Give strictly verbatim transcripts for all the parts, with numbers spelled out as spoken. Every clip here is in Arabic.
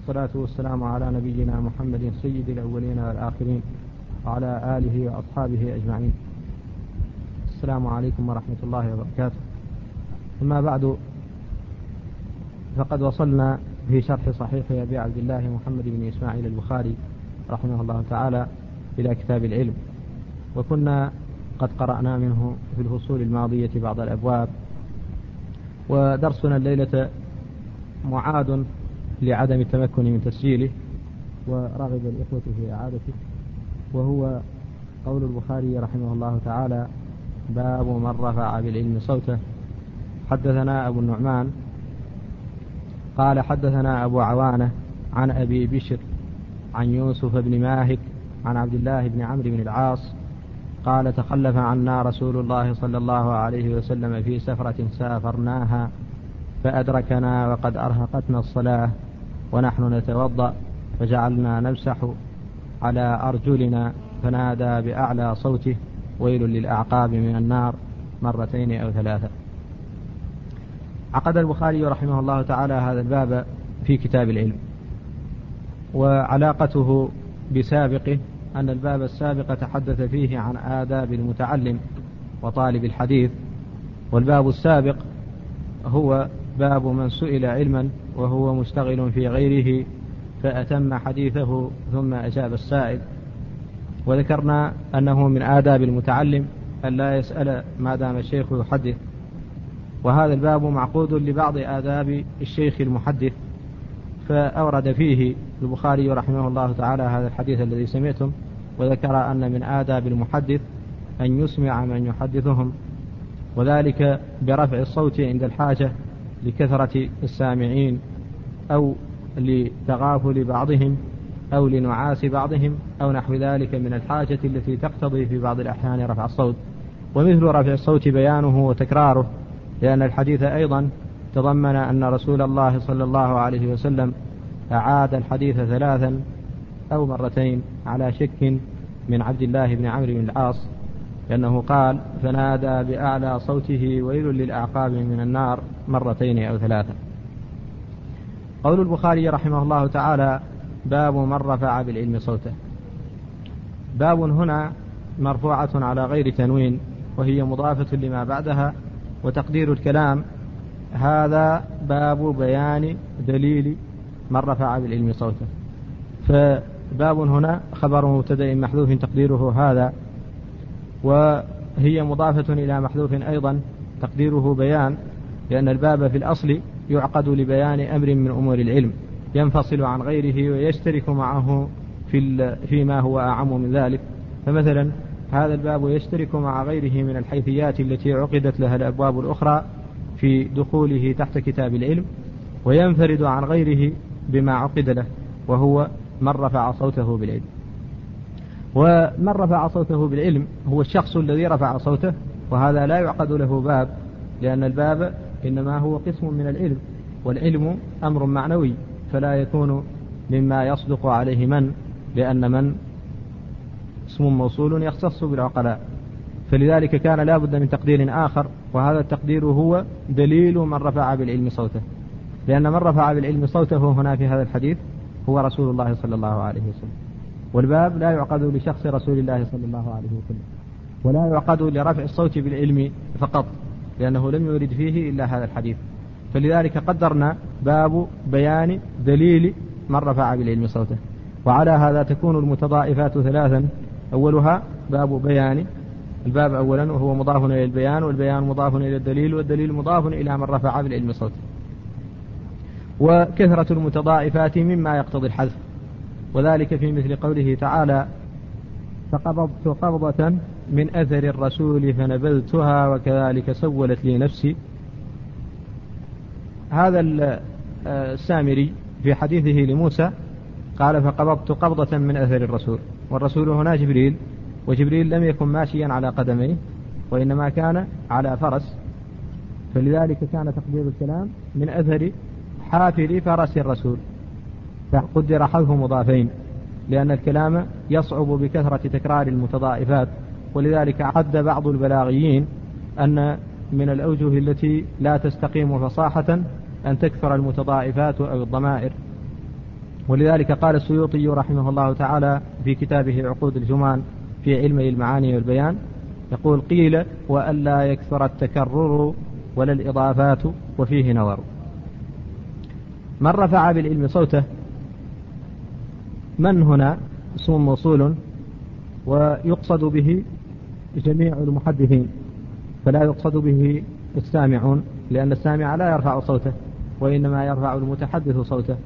والصلاة والسلام على نبينا محمد سيد الأولين والآخرين وعلى آله وأصحابه أجمعين. السلام عليكم ورحمة الله وبركاته. أما بعد، فقد وصلنا في شرح صحيح أبي عبد الله محمد بن إسماعيل البخاري رحمه الله تعالى إلى كتاب العلم، وكنا قد قرأنا منه في الفصول الماضية بعض الأبواب، ودرسنا الليلة معاد لعدم التمكن من تسجيله، ورغب الإخوة في إعادته، وهو قول البخاري رحمه الله تعالى: باب من رفع بالعلم صوته. حدثنا أبو النعمان قال حدثنا أبو عوانة عن أبي بشر عن يوسف بن ماهك عن عبد الله بن عمرو بن العاص قال: تخلف عنا رسول الله صلى الله عليه وسلم في سفرة سافرناها، فأدركنا وقد أرهقتنا الصلاة ونحن نتوضأ، فجعلنا نمسح على أرجلنا، فنادى بأعلى صوته: ويل للأعقاب من النار، مرتين أو ثلاثة. عقد البخاري رحمه الله تعالى هذا الباب في كتاب العلم، وعلاقته بسابقه أن الباب السابق تحدث فيه عن آداب المتعلم وطالب الحديث، والباب السابق هو باب من سئل علما وهو مشتغل في غيره فأتم حديثه ثم أجاب السائل. وذكرنا أنه من آداب المتعلم أن لا يسأل ما دام الشيخ يحدث، وهذا الباب معقود لبعض آداب الشيخ المحدث، فأورد فيه البخاري رحمه الله تعالى هذا الحديث الذي سمعتم، وذكر أن من آداب المحدث أن يسمع من يحدثهم، وذلك برفع الصوت عند الحاجة لكثرة السامعين أو لتغافل بعضهم أو لنعاس بعضهم أو نحو ذلك من الحاجة التي تقتضي في بعض الأحيان رفع الصوت. ومثل رفع الصوت بيانه وتكراره، لأن الحديث أيضا تضمن أن رسول الله صلى الله عليه وسلم أعاد الحديث ثلاثا أو مرتين على شك من عبد الله بن عمرو بن العاص، لأنه قال: فنادى بأعلى صوته: ويل للأعقاب من النار، مرتين أو ثلاثة. قول البخاري رحمه الله تعالى: باب من رفع بالعلم صوته. باب هنا مرفوعة على غير تنوين، وهي مضافة لما بعدها، وتقدير الكلام: هذا باب بيان دليل من رفع بالعلم صوته. فباب هنا خبر مبتدأ محذوف تقديره هذا، وهي مضافة إلى محذوف أيضا تقديره بيان، لأن الباب في الأصل يعقد لبيان أمر من أمور العلم ينفصل عن غيره ويشترك معه في فيما هو أعم من ذلك. فمثلا هذا الباب يشترك مع غيره من الحيثيات التي عقدت لها الأبواب الأخرى في دخوله تحت كتاب العلم، وينفرد عن غيره بما عقد له، وهو من رفع صوته بالعلم. ومن رفع صوته بالعلم هو الشخص الذي رفع صوته، وهذا لا يعقد له باب، لأن الباب إنما هو قسم من العلم، والعلم أمر معنوي فلا يكون مما يصدق عليه من، لأن من اسم موصول يختص بالعقلاء، فلذلك كان لا بد من تقدير آخر، وهذا التقدير هو دليل من رفع بالعلم صوته، لأن من رفع بالعلم صوته هنا في هذا الحديث هو رسول الله صلى الله عليه وسلم، والباب لا يعقد لشخص رسول الله صلى الله عليه وسلم، ولا يعقد لرفع الصوت بالعلم فقط، لأنه لم يورد فيه إلا هذا الحديث، فلذلك قدرنا باب بيان دليل من رفع بالعلم صوته. وعلى هذا تكون المتضائفات ثلاثا: أولها باب بيان، الباب أولا وهو مضاف إلى البيان، والبيان مضاف إلى الدليل، والدليل مضاف إلى من رفع بالعلم صوته. وكثرة المتضائفات مما يقتضي الحذف، وذلك في مثل قوله تعالى: فقبضت قبضة من أثر الرسول فنبذتها وكذلك سولت لي نفسي. هذا السامري في حديثه لموسى قال: فقبضت قبضة من أثر الرسول، والرسول هنا جبريل، وجبريل لم يكن ماشيا على قدميه وإنما كان على فرس، فلذلك كان تقدير الكلام من أثر حافر فرس الرسول، فقدر حذف مضافين، لأن الكلام يصعب بكثرة تكرار المتضائفات، ولذلك عد بعض البلاغيين أن من الأوجه التي لا تستقيم فصاحة أن تكثر المتضائفات أو الضمائر، ولذلك قال السيوطي رحمه الله تعالى في كتابه عقود الجمان في علمي المعاني والبيان، يقول: قيل وألا يكثر التكرر ولا الإضافات وفيه نظر. من رفع بالعلم صوته، من هنا اسم موصول ويقصد به جميع المحدثين، فلا يقصد به السامعون، لأن السامع لا يرفع صوته وإنما يرفع المتحدث صوته،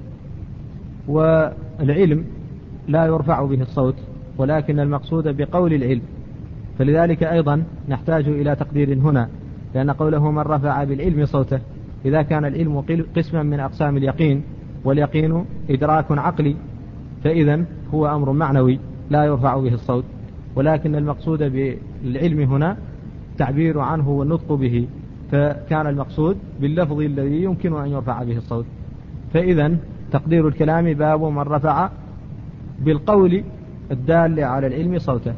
والعلم لا يرفع به الصوت ولكن المقصود بقول العلم، فلذلك أيضا نحتاج إلى تقدير هنا، لأن قوله من رفع بالعلم صوته، إذا كان العلم قسما من أقسام اليقين واليقين إدراك عقلي، فإذا هو أمر معنوي لا يرفع به الصوت، ولكن المقصود بالعلم هنا تعبير عنه والنطق به، فكان المقصود باللفظ الذي يمكن أن يرفع به الصوت. فإذا تقدير الكلام باب من رفع بالقول الدال على العلم صوته.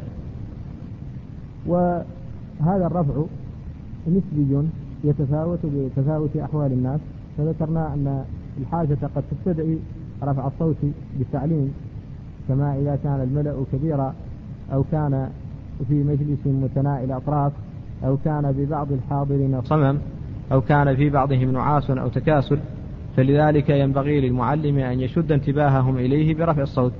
وهذا الرفع نسبي يتفاوت بتفاوت أحوال الناس، فذكرنا أن الحاجة قد تستدعي رفع الصوت بالتعليم، كما إذا كان الملأ كبيرا أو كان في مجلس متناء الأطراف أو كان ببعض الحاضرين صمم أو كان في بعضهم نعاس أو تكاسل، فلذلك ينبغي للمعلم أن يشد انتباههم إليه برفع الصوت.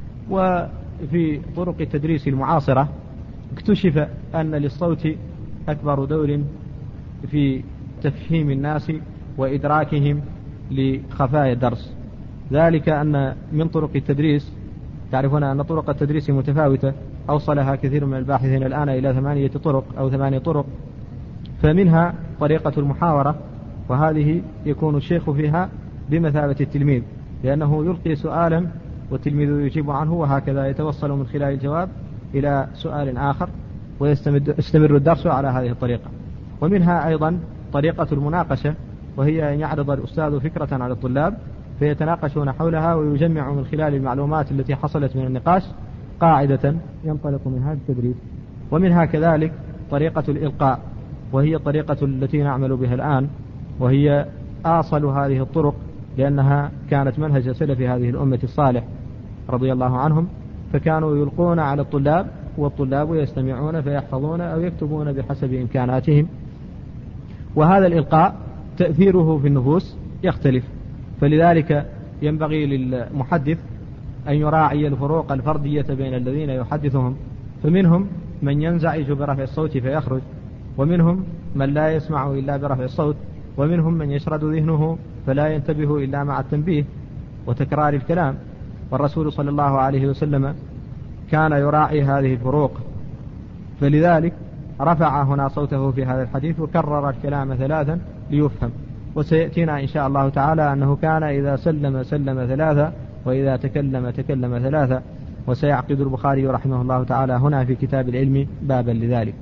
وفي طرق التدريس المعاصرة اكتشف أن للصوت أكبر دور في تفهيم الناس وإدراكهم لخفايا الدرس، ذلك أن من طرق التدريس، تعرفون أن طرق التدريس متفاوتة، أوصلها كثير من الباحثين الآن إلى ثمانية طرق أو ثمانية طرق، فمنها طريقة المحاورة، وهذه يكون الشيخ فيها بمثابة التلميذ، لأنه يلقي سؤالا والتلميذ يجيب عنه، وهكذا يتوصل من خلال الجواب إلى سؤال آخر، ويستمر الدرس على هذه الطريقة. ومنها أيضا طريقة المناقشة، وهي أن يعرض الأستاذ فكرة على الطلاب فيتناقشون حولها، ويجمع من خلال المعلومات التي حصلت من النقاش قاعدة ينطلق من هذا التدريس. ومنها كذلك طريقة الإلقاء، وهي الطريقة التي نعمل بها الآن، وهي آصل هذه الطرق، لأنها كانت منهج سلف هذه الأمة الصالح رضي الله عنهم، فكانوا يلقون على الطلاب والطلاب يستمعون فيحفظون أو يكتبون بحسب إمكاناتهم. وهذا الإلقاء تأثيره في النفوس يختلف، فلذلك ينبغي للمحدث أن يراعي الفروق الفردية بين الذين يحدثهم، فمنهم من ينزعج برفع الصوت فيخرج، ومنهم من لا يسمع إلا برفع الصوت، ومنهم من يشرد ذهنه فلا ينتبه إلا مع التنبيه وتكرار الكلام. والرسول صلى الله عليه وسلم كان يراعي هذه الفروق، فلذلك رفع هنا صوته في هذا الحديث وكرر الكلام ثلاثا ليفهم. وسيأتينا إن شاء الله تعالى أنه كان إذا سلم سلم ثلاثة، وإذا تكلم تكلم ثلاثة. وسيعقد البخاري رحمه الله تعالى هنا في كتاب العلم بابا لذلك.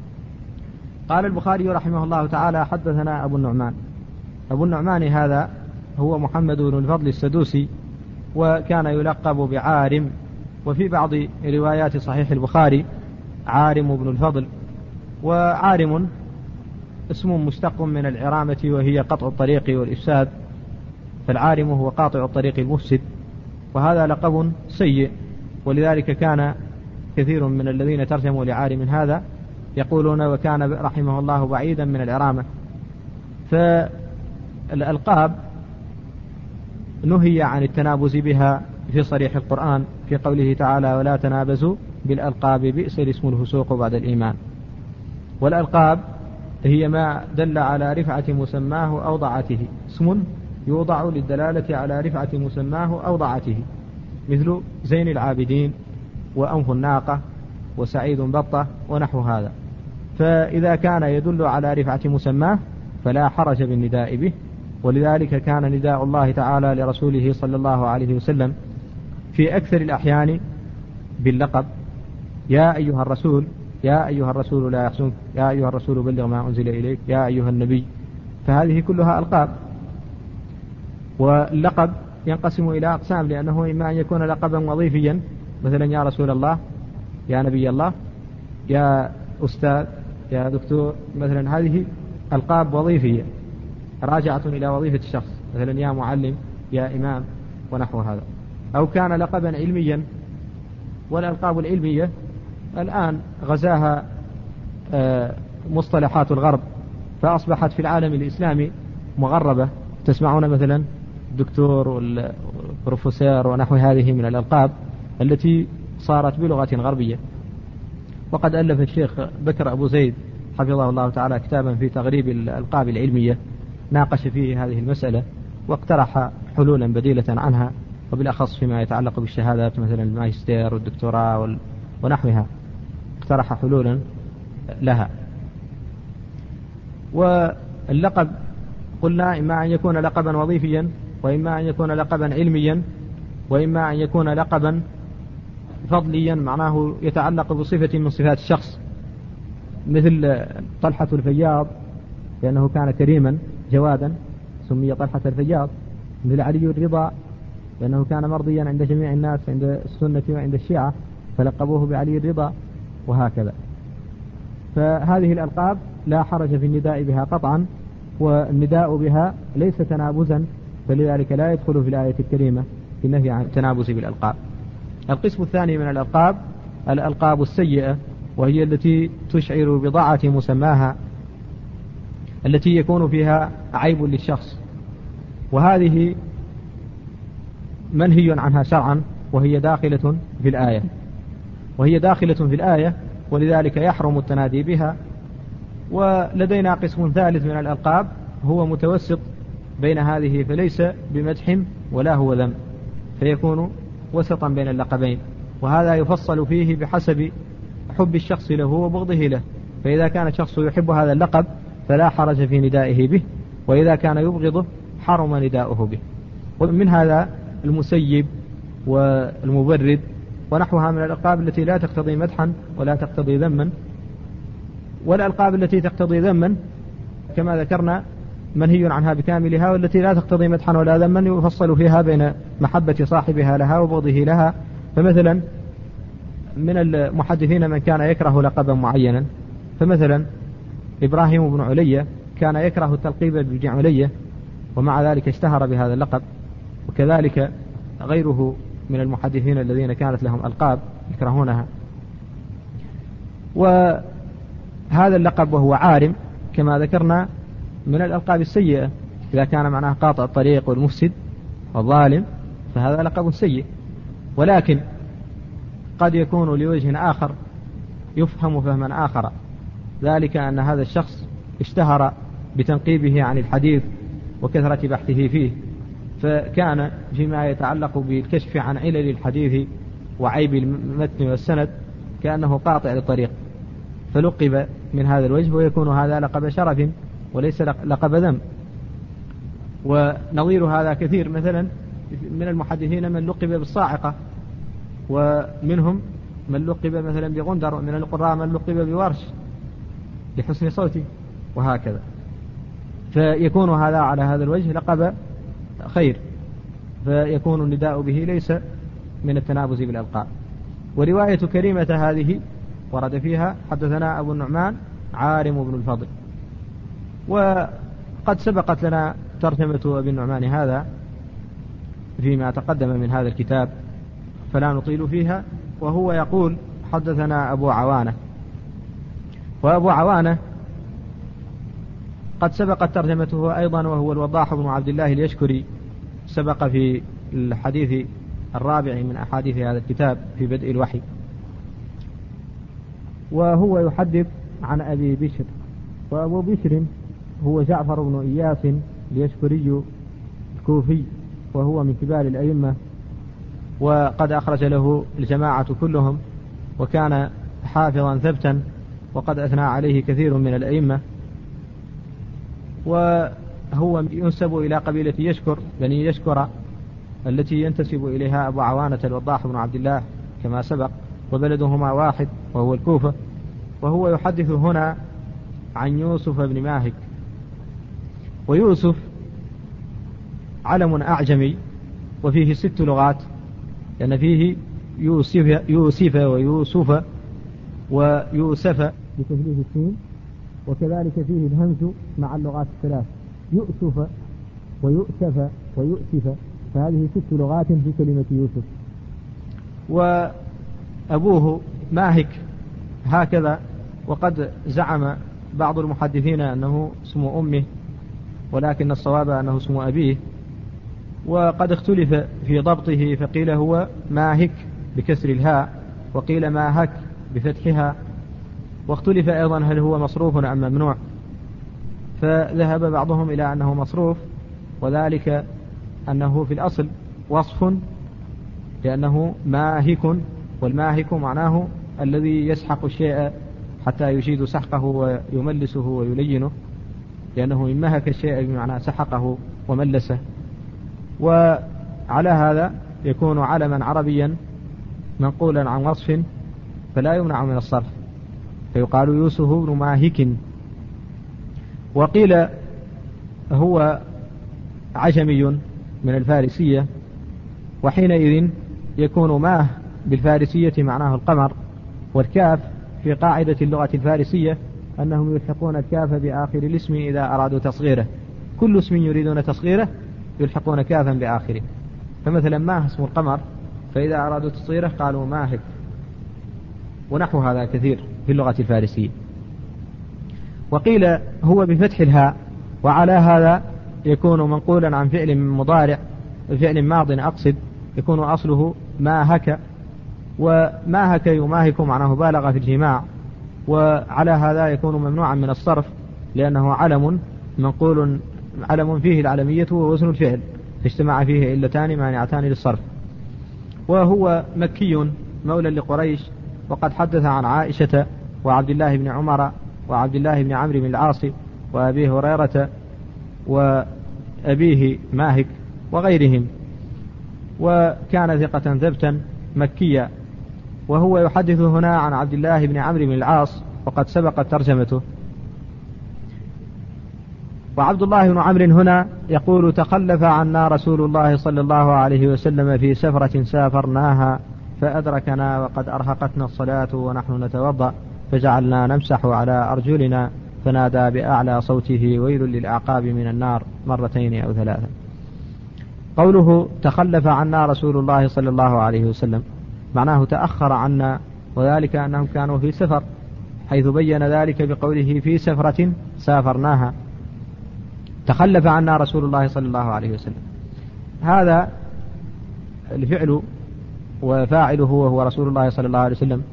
قال البخاري رحمه الله تعالى: حدثنا أبو النعمان. أبو النعمان هذا هو محمد بن الفضل السدوسي، وكان يلقب بعارم، وفي بعض روايات صحيح البخاري عارم بن الفضل. وعارم اسم مشتق من العرامة، وهي قطع الطريق والإفساد، فالعارم هو قاطع الطريق المفسد، وهذا لقب سيء، ولذلك كان كثير من الذين ترجموا لعارم هذا يقولون وكان رحمه الله بعيدا من العرامة. فالألقاب نهي عن التنابز بها في صريح القرآن في قوله تعالى: ولا تنابزوا بالألقاب بئس الاسم الفسوق بعد الإيمان. والألقاب هي ما دل على رفعة مسماه أو ضعته، اسم يوضع للدلالة على رفعة مسماه أو ضعته، مثل زين العابدين وأنف الناقة وسعيد بطة ونحو هذا. فإذا كان يدل على رفعة مسماه فلا حرج بالنداء به، ولذلك كان نداء الله تعالى لرسوله صلى الله عليه وسلم في أكثر الأحيان باللقب: يا أيها الرسول، يا أيها الرسول لا يحزنك، يا أيها الرسول بلغ ما أنزل إليك، يا أيها النبي. فهذه كلها ألقاب. واللقب ينقسم إلى أقسام، لأنه إما أن يكون لقبا وظيفيا، مثلا يا رسول الله، يا نبي الله، يا أستاذ، يا دكتور، مثلا هذه ألقاب وظيفية راجعة إلى وظيفة الشخص، مثلا يا معلم، يا إمام، ونحو هذا. أو كان لقبا علميا. والألقاب العلمية الآن غزاها مصطلحات الغرب، فأصبحت في العالم الإسلامي مغربة. تسمعون مثلا الدكتور والبروفيسور ونحو هذه من الألقاب التي صارت بلغة غربية. وقد ألف الشيخ بكر أبو زيد حفظه الله تعالى كتابا في تغريب الألقاب العلمية، ناقش فيه هذه المسألة واقترح حلولا بديلة عنها، وبالأخص فيما يتعلق بالشهادات مثلا الماجستير والدكتوراه ونحوها، اقترح حلولا لها. واللقب قلنا إما أن يكون لقبا وظيفيا، وإما أن يكون لقبا علميا، وإما أن يكون لقبا فضليا معناه يتعلق بصفة من صفات الشخص، مثل طلحة الفياض لأنه كان كريما جوادا سمي طلحة الفياض، مثل علي الرضا لأنه كان مرضيا عند جميع الناس عند السنة وعند الشيعة فلقبوه بعلي الرضا، وهكذا. فهذه الألقاب لا حرج في النداء بها قطعا، والنداء بها ليس تنابزا، فلذلك لا يدخل في الآية الكريمة في النهي عن التنابز بالألقاب. القسم الثاني من الألقاب الألقاب السيئة، وهي التي تشعر بضاعة مسماها، التي يكون فيها عيب للشخص، وهذه منهي عنها شرعا، وهي داخلة في الآية وهي داخلة في الآية ولذلك يحرم التنادي بها. ولدينا قسم ثالث من الألقاب هو متوسط بين هذه، فليس بمدح ولا هو ذم، فيكون وسطا بين اللقبين، وهذا يفصل فيه بحسب حب الشخص له وبغضه له. فإذا كان الشخص يحب هذا اللقب فلا حرج في ندائه به، وإذا كان يبغضه حرم نداؤه به. ومن هذا المسيب والمبرد ونحوها من الألقاب التي لا تقتضي مدحا ولا تقتضي ذما. والألقاب التي تقتضي ذما كما ذكرنا منهي عنها بكاملها، والتي لا تقتضي مدحا ولا ذما يفصل فيها بين محبة صاحبها لها وبغضه لها. فمثلا من المحدثين من كان يكره لقبا معينا، فمثلا إبراهيم بن علية كان يكره التلقيب بابن علية، ومع ذلك اشتهر بهذا اللقب. وكذلك غيره من المحدثين الذين كانت لهم ألقاب يكرهونها. وهذا اللقب وهو عارم كما ذكرنا من الألقاب السيئة، إذا كان معناه قاطع الطريق والمفسد والظالم فهذا لقب سيء. ولكن قد يكون لوجه آخر يفهم فهما آخر، ذلك أن هذا الشخص اشتهر بتنقيبه عن الحديث وكثرة بحثه فيه، فكان فيما يتعلق بالكشف عن علل الحديث وعيب المتن والسند كأنه قاطع للطريق، فلقب من هذا الوجه، ويكون هذا لقب شرف وليس لقب ذم. ونظير هذا كثير، مثلا من المحدثين من لقب بالصاعقة، ومنهم من لقب مثلا بغندر، ومن القراء من لقب بورش لحسن صوته، وهكذا. فيكون هذا على هذا الوجه لقب خير، فيكون النداء به ليس من التنابز بالألقاب. ورواية كريمة هذه ورد فيها حدثنا أبو النعمان عارم بن الفضل. وقد سبقت لنا ترجمة أبي النعمان هذا فيما تقدم من هذا الكتاب فلا نطيل فيها. وهو يقول حدثنا أبو عوانة، وأبو عوانة قد سبقت ترجمته أيضا، وهو الوضاح بن عبد الله اليشكري، سبق في الحديث الرابع من أحاديث هذا الكتاب في بدء الوحي. وهو يحدث عن أبي بشر، وأبو بشر هو جعفر بن إياس اليشكري الكوفي، وهو من كبار الأئمة، وقد أخرج له الجماعة كلهم، وكان حافظا ثبتا، وقد أثنى عليه كثير من الأئمة. وهو ينسب إلى قبيلة يشكر بني يشكر التي ينتسب إليها أبو عوانة الوضاح بن عبد الله كما سبق، وبلدهما واحد وهو الكوفة. وهو يحدث هنا عن يوسف بن ماهك. ويوسف علم أعجمي وفيه ست لغات، لأن فيه يوسف, يوسف ويوسف ويوسف بتثليث السين، وكذلك فيه الهمز مع اللغات الثلاث، يؤسف ويؤسف ويؤسف فهذه ست لغات في كلمة يوسف. وأبوه ماهك هكذا، وقد زعم بعض المحدثين أنه اسم أمه، ولكن الصواب أنه اسم أبيه، وقد اختلف في ضبطه، فقيل هو ماهك بكسر الهاء، وقيل ماهك بفتحها، واختلف أيضا هل هو مصروف أم ممنوع، فذهب بعضهم إلى أنه مصروف، وذلك أنه في الأصل وصف، لأنه ماهك، والماهك معناه الذي يسحق الشيء حتى يشيد سحقه ويملسه ويلينه، لأنه من مهك الشيء بمعنى سحقه وملسه. وعلى هذا يكون علما عربيا منقولا عن وصف فلا يمنع من الصرف، فيقال يوسف بن ماهك. وقيل هو عجمي من الفارسية، وحينئذ يكون ماه بالفارسية معناه القمر، والكاف في قاعدة اللغة الفارسية أنهم يلحقون الكاف بآخر الاسم إذا أرادوا تصغيره، كل اسم يريدون تصغيره يلحقون كافا بآخره، فمثلا ماه اسم القمر، فإذا أرادوا تصغيره قالوا ماهك، ونحو هذا كثير في اللغة الفارسية. وقيل هو بفتح الهاء، وعلى هذا يكون منقولا عن فعل مضارع، فعل ماض أقصد، يكون أصله ماهك، وماهك يماهك معناه بالغ في الجماع، وعلى هذا يكون ممنوعا من الصرف، لأنه علم منقول، علم فيه العلمية ووزن الفعل، اجتمع فيه علتان مانعتان للصرف. وهو مكي مولى لقريش، وقد حدث عن عائشة وعبد الله بن عمر وعبد الله بن عمرو بن العاص وأبي هريرة وأبيه ماهك وغيرهم، وكان ثقة ثبتا مكيا. وهو يحدث هنا عن عبد الله بن عمرو بن العاص، وقد سبقت ترجمته. وعبد الله بن عمرو هنا يقول: تخلف عنا رسول الله صلى الله عليه وسلم في سفرة سافرناها فأدركنا وقد أرهقتنا الصلاة ونحن نتوضأ، فجعلنا نمسح على أرجلنا، فنادى بأعلى صوته: ويل للأعقاب من النار، مرتين أو ثلاثا. قوله تخلف عنا رسول الله صلى الله عليه وسلم معناه تأخر عنا، وذلك أنهم كانوا في سفر، حيث بين ذلك بقوله في سفرة سافرناها. تخلف عنا رسول الله صلى الله عليه وسلم، هذا الفعل وفاعله وهو رسول الله صلى الله عليه وسلم،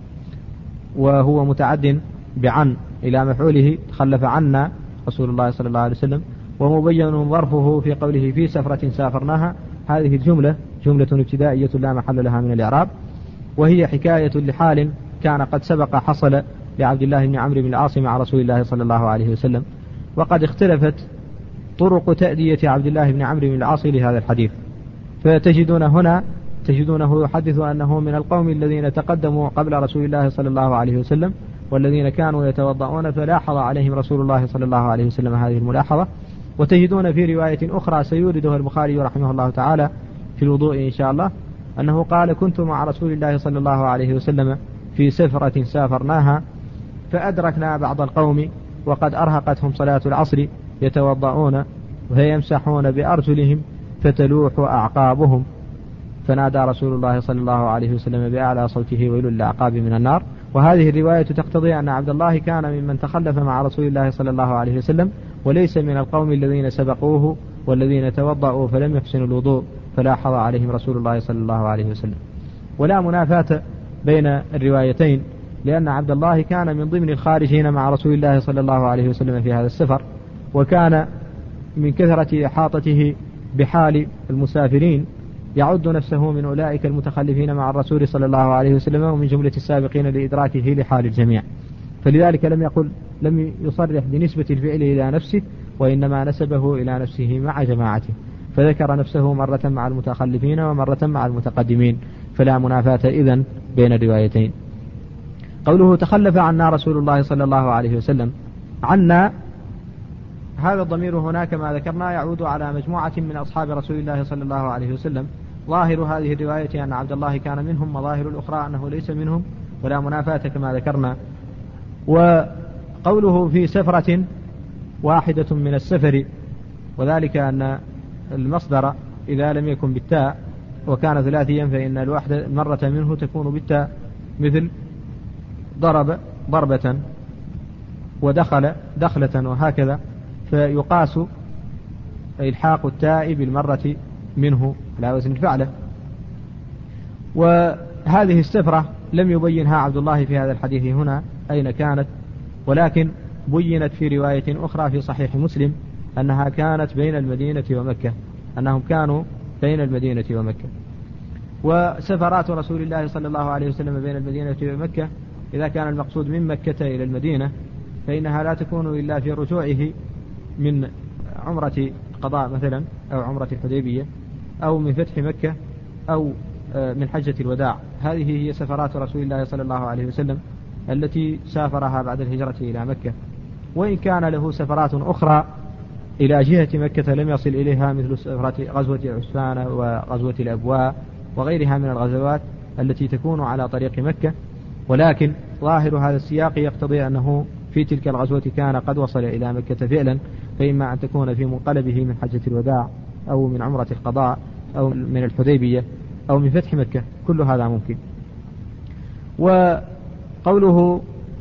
وهو متعد بعن إلى مفعوله تخلف عنا رسول الله صلى الله عليه وسلم، ومبين ظرفه في قوله في سفرة سافرناها. هذه الجملة جملة ابتدائية لا محل لها من الإعراب، وهي حكاية لحال كان قد سبق حصل لعبد الله بن عمرو بن العاص مع رسول الله صلى الله عليه وسلم. وقد اختلفت طرق تأدية عبد الله بن عمرو بن العاص لهذا الحديث، فتجدون هنا تجدونه يحدث أنه من القوم الذين تقدموا قبل رسول الله صلى الله عليه وسلم، والذين كانوا يتوضؤون، فلاحظ عليهم رسول الله صلى الله عليه وسلم هذه الملاحظة. وتجدون في رواية أخرى سيوردها البخاري رحمه الله تعالى في الوضوء إن شاء الله، أنه قال: كنت مع رسول الله صلى الله عليه وسلم في سفرة سافرناها فأدركنا بعض القوم وقد أرهقتهم صلاة العصر يتوضؤون ويمسحون بأرجلهم فتلوح أعقابهم، فنادى رسول الله صلى الله عليه وسلم بأعلى صوته: ويل للأعقاب من النار. وهذه الرواية تقتضي أن عبد الله كان ممن تخلف مع رسول الله صلى الله عليه وسلم، وليس من القوم الذين سبقوه والذين توضأوا فلم يحسنوا الوضوء فلاحظ عليهم رسول الله صلى الله عليه وسلم. ولا منافاة بين الروايتين، لأن عبد الله كان من ضمن الخارجين مع رسول الله صلى الله عليه وسلم في هذا السفر، وكان من كثرة إحاطته بحال المسافرين يعد نفسه من أولئك المتخلفين مع الرسول صلى الله عليه وسلم، ومن جملة السابقين لإدراكه لحال الجميع. فلذلك لم يقل لم يصرح بنسبة الفعل إلى نفسه، وإنما نسبه إلى نفسه مع جماعته، فذكر نفسه مرة مع المتخلفين ومرة مع المتقدمين، فلا منافاة إذن بين الروايتين. قوله تخلف عنا رسول الله صلى الله عليه وسلم، عنا هذا الضمير هنا كما ذكرنا يعود على مجموعة من أصحاب رسول الله صلى الله عليه وسلم. ظاهر هذه الرواية أن عبد الله كان منهم، وظاهر الأخرى أنه ليس منهم، ولا منافاة كما ذكرنا. وقوله في سفرة واحدة من السفر، وذلك أن المصدر إذا لم يكن بالتاء وكان ثلاثيا فإن الواحدة مرة منه تكون بالتاء، مثل ضرب ضربة ودخل دخلة وهكذا، فيقاس إلحاق التاء بالمرة منه على وزن الفعلة. وهذه السفرة لم يبينها عبد الله في هذا الحديث هنا أين كانت، ولكن بينت في رواية أخرى في صحيح مسلم أنها كانت بين المدينة ومكة، أنهم كانوا بين المدينة ومكة. وسفرات رسول الله صلى الله عليه وسلم بين المدينة ومكة إذا كان المقصود من مكة إلى المدينة فإنها لا تكون إلا في رجوعه من عمرة قضاء مثلا أو عمرة الحديبية أو من فتح مكة أو من حجة الوداع. هذه هي سفرات رسول الله صلى الله عليه وسلم التي سافرها بعد الهجرة إلى مكة. وإن كان له سفرات أخرى إلى جهة مكة لم يصل إليها مثل سفرة غزوة عسفان وغزوة الأبواء وغيرها من الغزوات التي تكون على طريق مكة، ولكن ظاهر هذا السياق يقتضي أنه في تلك الغزوة كان قد وصل إلى مكة فعلا، فإما أن تكون في منقلبه من حجة الوداع أو من عمرة القضاء أو من الحديبية أو من فتح مكة، كل هذا ممكن. وقوله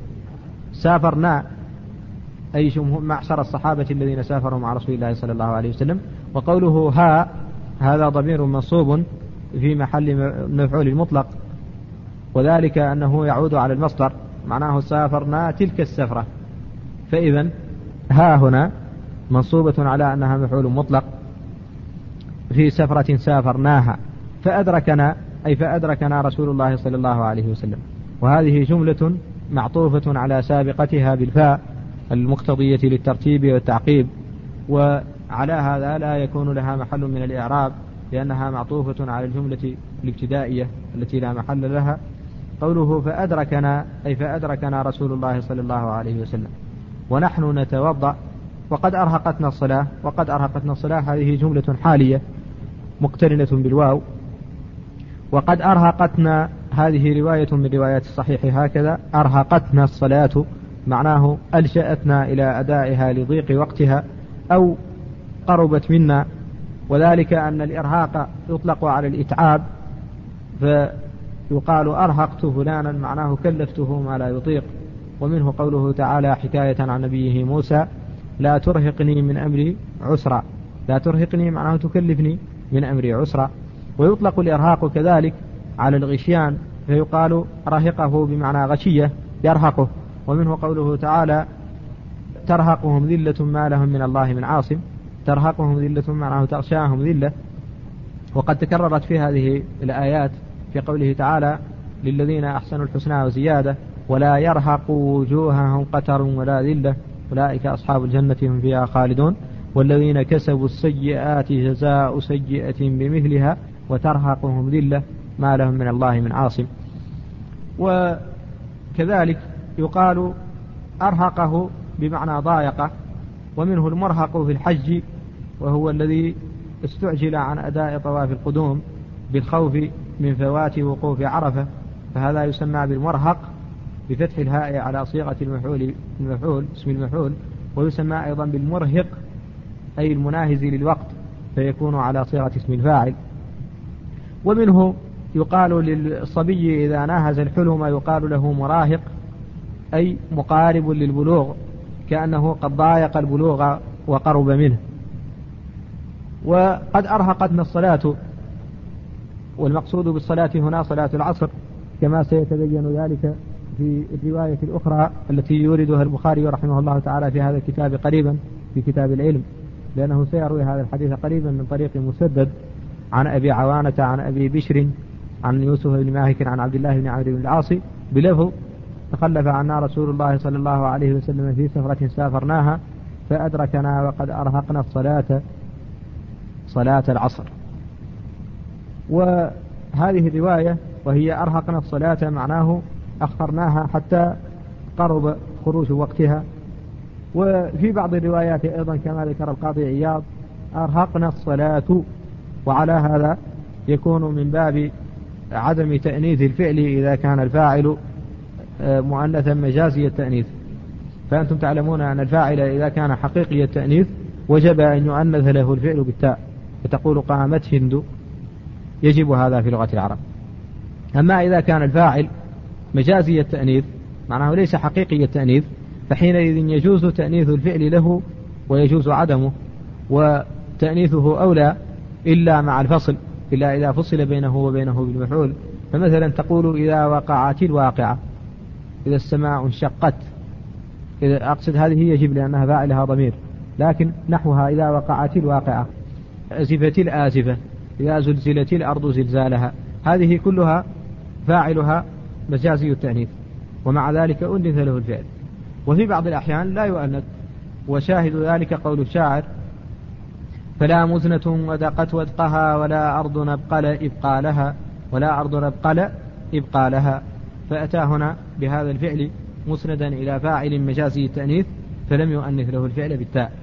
سافرنا أي معشر الصحابة الذين سافروا مع رسول الله صلى الله عليه وسلم، وقوله ها هذا ضمير منصوب في محل مفعول المطلق، وذلك أنه يعود على المصدر، معناه سافرنا تلك السفرة، فإذا ها هنا منصوبة على أنها مفعول مطلق في سفرة سافرناها، فأدركنا أي فأدركنا رسول الله صلى الله عليه وسلم. وهذه جملة معطوفة على سابقتها بالفاء المقتضية للترتيب والتعقيب، وعلى هذا لا يكون لها محل من الإعراب لأنها معطوفة على الجملة الابتدائية التي لا محل لها. قوله فأدركنا أي فأدركنا رسول الله صلى الله عليه وسلم ونحن نتوضأ وقد أرهقتنا الصلاة. وقد أرهقتنا الصلاة هذه جملة حالية مقترنة بالواو. وقد أرهقتنا هذه رواية من روايات الصحيح هكذا، أرهقتنا الصلاة معناه ألجأتنا إلى أدائها لضيق وقتها أو قربت منا، وذلك أن الإرهاق يطلق على الإتعاب، فيقال أرهقت فلانا معناه كلفته ما لا يطيق. ومنه قوله تعالى حكاية عن نبيه موسى لا ترهقني من أمري عسرا، لا ترهقني معناه تكلفني من أمري عسرا. ويطلق الإرهاق كذلك على الغشيان، فيقال رهقه بمعنى غشية يرهقه. ومنه قوله تعالى ترهقهم ذلة ما لهم من الله من عاصم، ترهقهم ذلة معناه تغشاهم ذلة. وقد تكررت في هذه الآيات في قوله تعالى للذين أحسنوا الحسنى وزيادة ولا يرهق وجوههم قتر ولا ذلة أولئك أصحاب الجنة هم فيها خالدون والذين كسبوا السيئات جزاء سيئة بمثلها وترهقهم ذلة ما لهم من الله من عاصم. وكذلك يقال أرهقه بمعنى ضايقه. ومنه المرهق في الحج وهو الذي استعجل عن أداء طواف القدوم بالخوف من فوات وقوف عرفة، فهذا يسمى بالمرهق بفتح الهاء على صيغة المفعول المفعول اسم المفعول، ويسمى أيضا بالمرهق أي المناهز للوقت فيكون على صيغة اسم الفاعل. ومنه يقال للصبي إذا ناهز الحلم يقال له مراهق أي مقارب للبلوغ، كأنه قد ضايق البلوغ وقرب منه. وقد أرهقتنا الصلاة، والمقصود بالصلاة هنا صلاة العصر كما سيتبين ذلك في الرواية الأخرى التي يوردها البخاري رحمه الله تعالى في هذا الكتاب قريبا في كتاب العلم، لأنه سيروي هذا الحديث قريبا من طريق مسدد عن أبي عوانة عن أبي بشر عن يوسف بن ماهك عن عبد الله بن عمرو بن العاص بلفظ تخلف عنا رسول الله صلى الله عليه وسلم في سفرة سافرناها فأدركنا وقد أرهقنا الصلاة صلاة العصر. وهذه الرواية وهي أرهقنا الصلاة معناه أخرناها حتى قرب خروج وقتها. وفي بعض الروايات أيضا كما ذكر القاضي عياض أرهقنا الصلاة، وعلى هذا يكون من باب عدم تأنيث الفعل إذا كان الفاعل مؤنثا مجازي التأنيث. فأنتم تعلمون أن الفاعل إذا كان حقيقي التأنيث وجب أن يؤنث له الفعل بالتاء، فتقول قامت هند، يجب هذا في لغة العرب. أما إذا كان الفاعل مجازي التأنيث معناه ليس حقيقي التأنيث، فحينئذ يجوز تأنيث الفعل له ويجوز عدمه، وتأنيثه أولى إلا مع الفصل، إلا إذا فصل بينه وبينه بالمفعول. فمثلا تقول إذا وقعت الواقعة، إذا السماء انشقت، إذا أقصد هذه يجب لأنها فاعلها ضمير، لكن نحوها إذا وقعت الواقعة، أزفت الآزفة، إذا زلزلت الأرض زلزالها، هذه كلها فاعلها مجازي التأنيث، ومع ذلك أنث له الفعل. وفي بعض الأحيان لا يؤنث، وشاهد ذلك قول الشاعر: فلا مزنة ودقت ودقها ولا أرض نبقل إبقى لها، ولا أرض نبقل إبقى لها. فأتى هنا بهذا الفعل مسندا إلى فاعل مجازي التأنيث فلم يؤنث له الفعل بالتاء.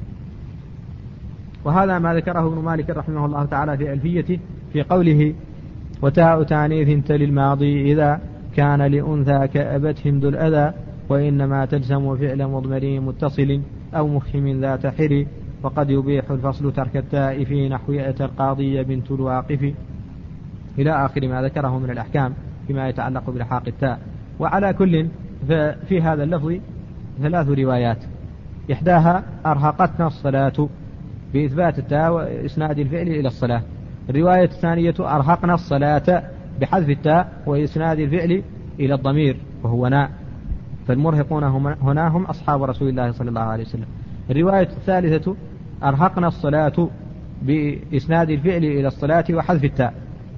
وهذا ما ذكره ابن مالك رحمه الله تعالى في ألفيته في قوله: وتاء تانيث تلي الماضي إذا كان لأنثى كأبت هند الأذى، وإنما تجزم فعل مضمر متصل أو مفهم ذات حر، وقد يبيح الفصل ترك التاء في نحو أتى القاضي بنت الواقف، إلى آخر ما ذكره من الأحكام فيما يتعلق بلحاق التاء. وعلى كل ففي هذا اللفظ ثلاث روايات، إحداها أرهقتنا الصلاة بإثبات التاء وإسناد الفعل إلى الصلاة، الرواية الثانية أرهقنا الصلاة بحذف التاء وإسناد الفعل إلى الضمير وهو ناء، فالمرهقون هنا هم أصحاب رسول الله صلى الله عليه وسلم. الرواية الثالثة أرهقنا الصلاة بإسناد الفعل إلى الصلاة وحذف التاء.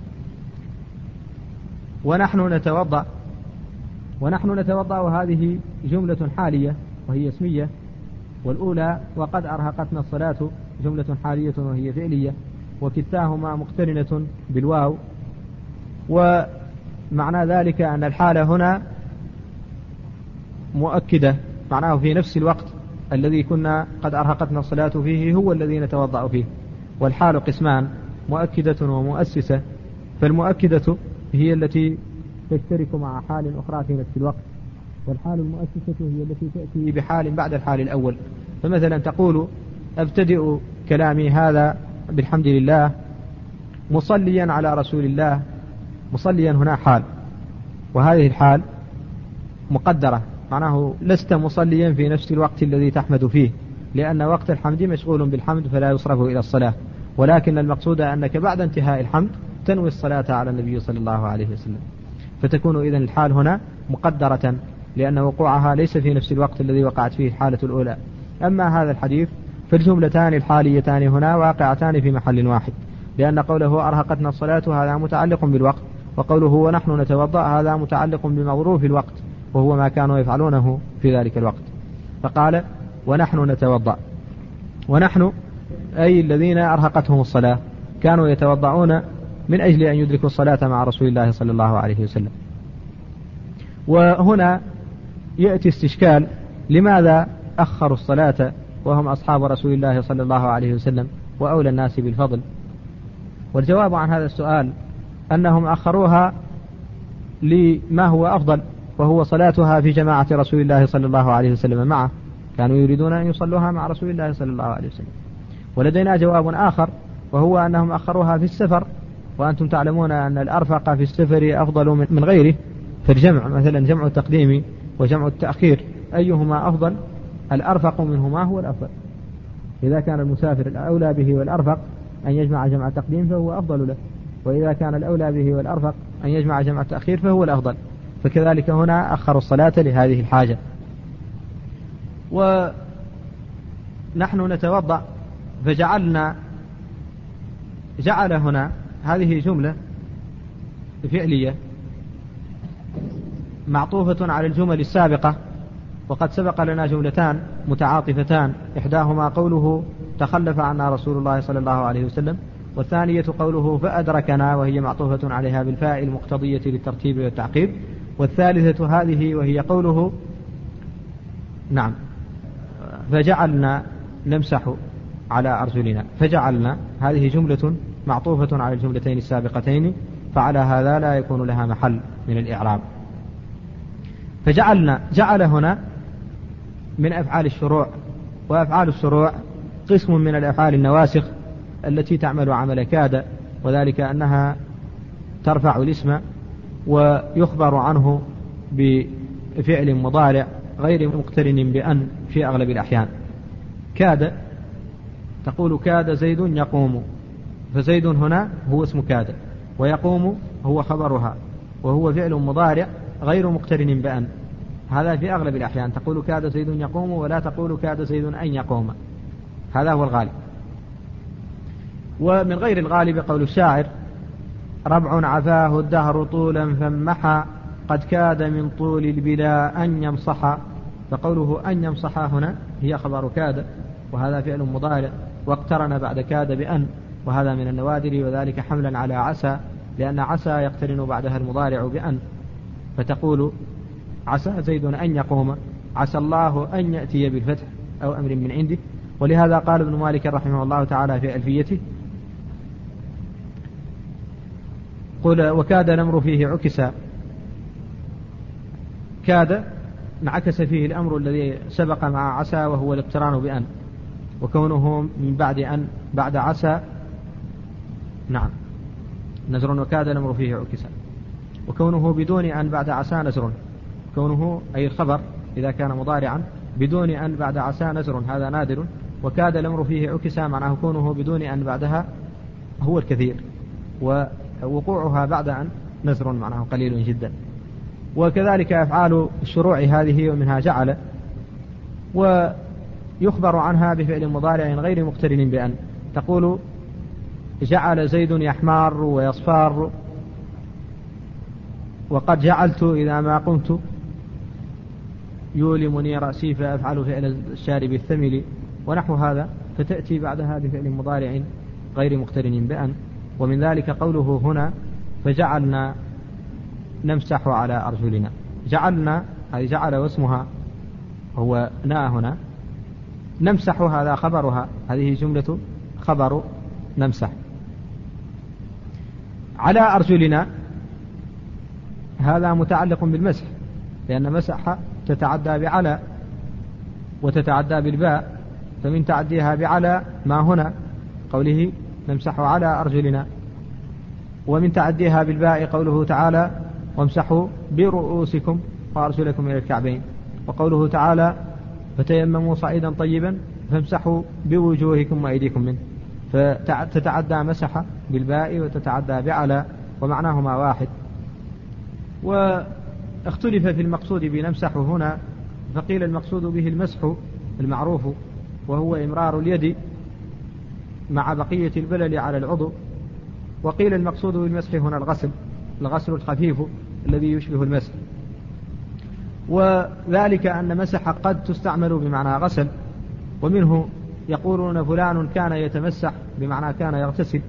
ونحن نتوضأ، ونحن نتوضأ وهذه جملة حالية وهي اسمية، والأولى وقد أرهقتنا الصلاة جملة حالية وهي فعلية، وكلتاهما مقترنة بالواو. ومعنى ذلك أن الحالة هنا مؤكدة، معناه في نفس الوقت الذي كنا قد أرهقتنا الصلاة فيه هو الذي نتوضأ فيه. والحال قسمان: مؤكدة ومؤسسة. فالمؤكدة هي التي تشترك مع حال أخرى في نفس الوقت، والحال المؤسسة هي التي تأتي بحال بعد الحال الأول. فمثلا تقول: أبتدئ كلامي هذا بالحمد لله مصليا على رسول الله. مصليا هنا حال، وهذه الحال مقدرة، معناه لست مصليا في نفس الوقت الذي تحمد فيه، لأن وقت الحمد مشغول بالحمد فلا يصرف إلى الصلاة، ولكن المقصود أنك بعد انتهاء الحمد تنوي الصلاة على النبي صلى الله عليه وسلم، فتكون إذن الحال هنا مقدرة لأن وقوعها ليس في نفس الوقت الذي وقعت فيه الحالة الأولى. أما هذا الحديث فالجملتان الحاليتان هنا واقعتان في محل واحد، لأن قوله أرهقتنا الصلاة هذا متعلق بالوقت، وقوله ونحن نتوضأ هذا متعلق بمظروف الوقت وهو ما كانوا يفعلونه في ذلك الوقت. فقال: ونحن نتوضأ. ونحن أي الذين أرهقتهم الصلاة كانوا يتوضعون من أجل أن يدركوا الصلاة مع رسول الله صلى الله عليه وسلم. وهنا يأتي استشكال: لماذا أخروا الصلاة وهم أصحاب رسول الله صلى الله عليه وسلم وأولى الناس بالفضل؟ والجواب عن هذا السؤال أنهم أخروها لما هو أفضل، وهو صلاتها في جماعة رسول الله صلى الله عليه وسلم معه، كانوا يريدون أن يصلوها مع رسول الله صلى الله عليه وسلم. ولدينا جواب آخر، وهو أنهم أخروها في السفر، وأنتم تعلمون أن الأرفق في السفر أفضل من غيره، فالجمع مثلا جمع التقديم وجمع التأخير أيهما أفضل؟ الأرفق منهما هو الأفضل. إذا كان المسافر الأولى به والأرفق أن يجمع جمع التقديم فهو أفضل له، وإذا كان الأولى به والأرفق أن يجمع جمع التأخير فهو الأفضل. فكذلك هنا أخروا الصلاة لهذه الحاجة. ونحن نتوضأ فجعلنا، جعل هنا هذه جملة فعلية معطوفة على الجمل السابقة، وقد سبق لنا جملتان متعاطفتان، إحداهما قوله تخلف عنا رسول الله صلى الله عليه وسلم، والثانية قوله فأدركنا، وهي معطوفة عليها بالفاء المقتضية للترتيب والتعقيب. والثالثة هذه وهي قوله نعم فجعلنا نمسح على أرجلنا. فجعلنا هذه جملة معطوفة على الجملتين السابقتين، فعلى هذا لا يكون لها محل من الإعراب. فجعلنا، جعل هنا من أفعال الشروع، وأفعال الشروع قسم من الأفعال النواسخ التي تعمل عمل كاد، وذلك أنها ترفع الاسم ويخبر عنه بفعل مضارع غير مقترن بأن في أغلب الأحيان. كاد تقول كاد زيد يقوم، فزيد هنا هو اسم كاد، ويقوم هو خبرها، وهو فعل مضارع غير مقترن بأن. هذا في أغلب الأحيان تقول كاد زيد يقوم، ولا تقول كاد زيد أن يقوم، هذا هو الغالب. ومن غير الغالب قول الشاعر: ربع عفاه الدهر طولا فمحى، قد كاد من طول البلا أن يمصح. فقوله أن يمصح هنا هي خبر كاد، وهذا فعل مضارع واقترن بعد كاد بأن، وهذا من النوادر، وذلك حملا على عسى، لأن عسى يقترن بعدها المضارع بأن، فتقول عسى زيد أن يقوم، عسى الله أن يأتي بالفتح أو أمر من عنده. ولهذا قال ابن مالك رحمه الله تعالى في ألفيته: قل وكاد الأمر فيه عكسا. كاد انعكس فيه الأمر الذي سبق مع عسى، وهو الاقتران بأن، وكونه من بعد أن بعد عسى نعم نزر، وكاد الأمر فيه عكسا. وكونه بدون أن بعد عسى نزر، كونه أي الخبر إذا كان مضارعا بدون أن بعد عسى نزر، هذا نادر. وكاد الأمر فيه عكسا معناه كونه بدون أن بعدها هو الكثير، ووقوعها بعد أن نزر معناه قليل جدا. وكذلك أفعال الشروع هذه ومنها جعل، ويخبر عنها بفعل مضارع غير مقترن بأن، تقول جعل زيد يحمار ويصفار، وقد جعلت إذا ما قمت يولمني رأسي فأفعل فعل الشارب الثمل، ونحو هذا، فتأتي بعدها بفعل مضارع غير مقترن بأن. ومن ذلك قوله هنا: فجعلنا نمسح على أرجلنا. جعلنا هذه جعل واسمها هو نا هنا، نمسح هذا خبرها، هذه جملة خبر نمسح. على أرجلنا هذا متعلق بالمسح، لأن مسح تتعدى بعلى وتتعدى بالباء، فمن تعديها بعلى ما هنا قوله نمسح على أرجلنا، ومن تعديها بالباء قوله تعالى وامسحوا برؤوسكم وأرجلكم إلى الكعبين، وقوله تعالى فتيمموا صعيدا طيبا فامسحوا بوجوهكم وأيديكم منه، فتتعدى مسح بالباء وتتعدى بعلى، ومعناهما واحد. واختلف في المقصود بنمسح هنا، فقيل المقصود به المسح المعروف، وهو إمرار اليد مع بقية البلل على العضو، وقيل المقصود بالمسح هنا الغسل، الغسل الخفيف الذي يشبه المسح. وذلك أن مسح قد تستعمل بمعنى غسل، ومنه يقولون فلان كان يتمسح بمعنى كان يغتسل.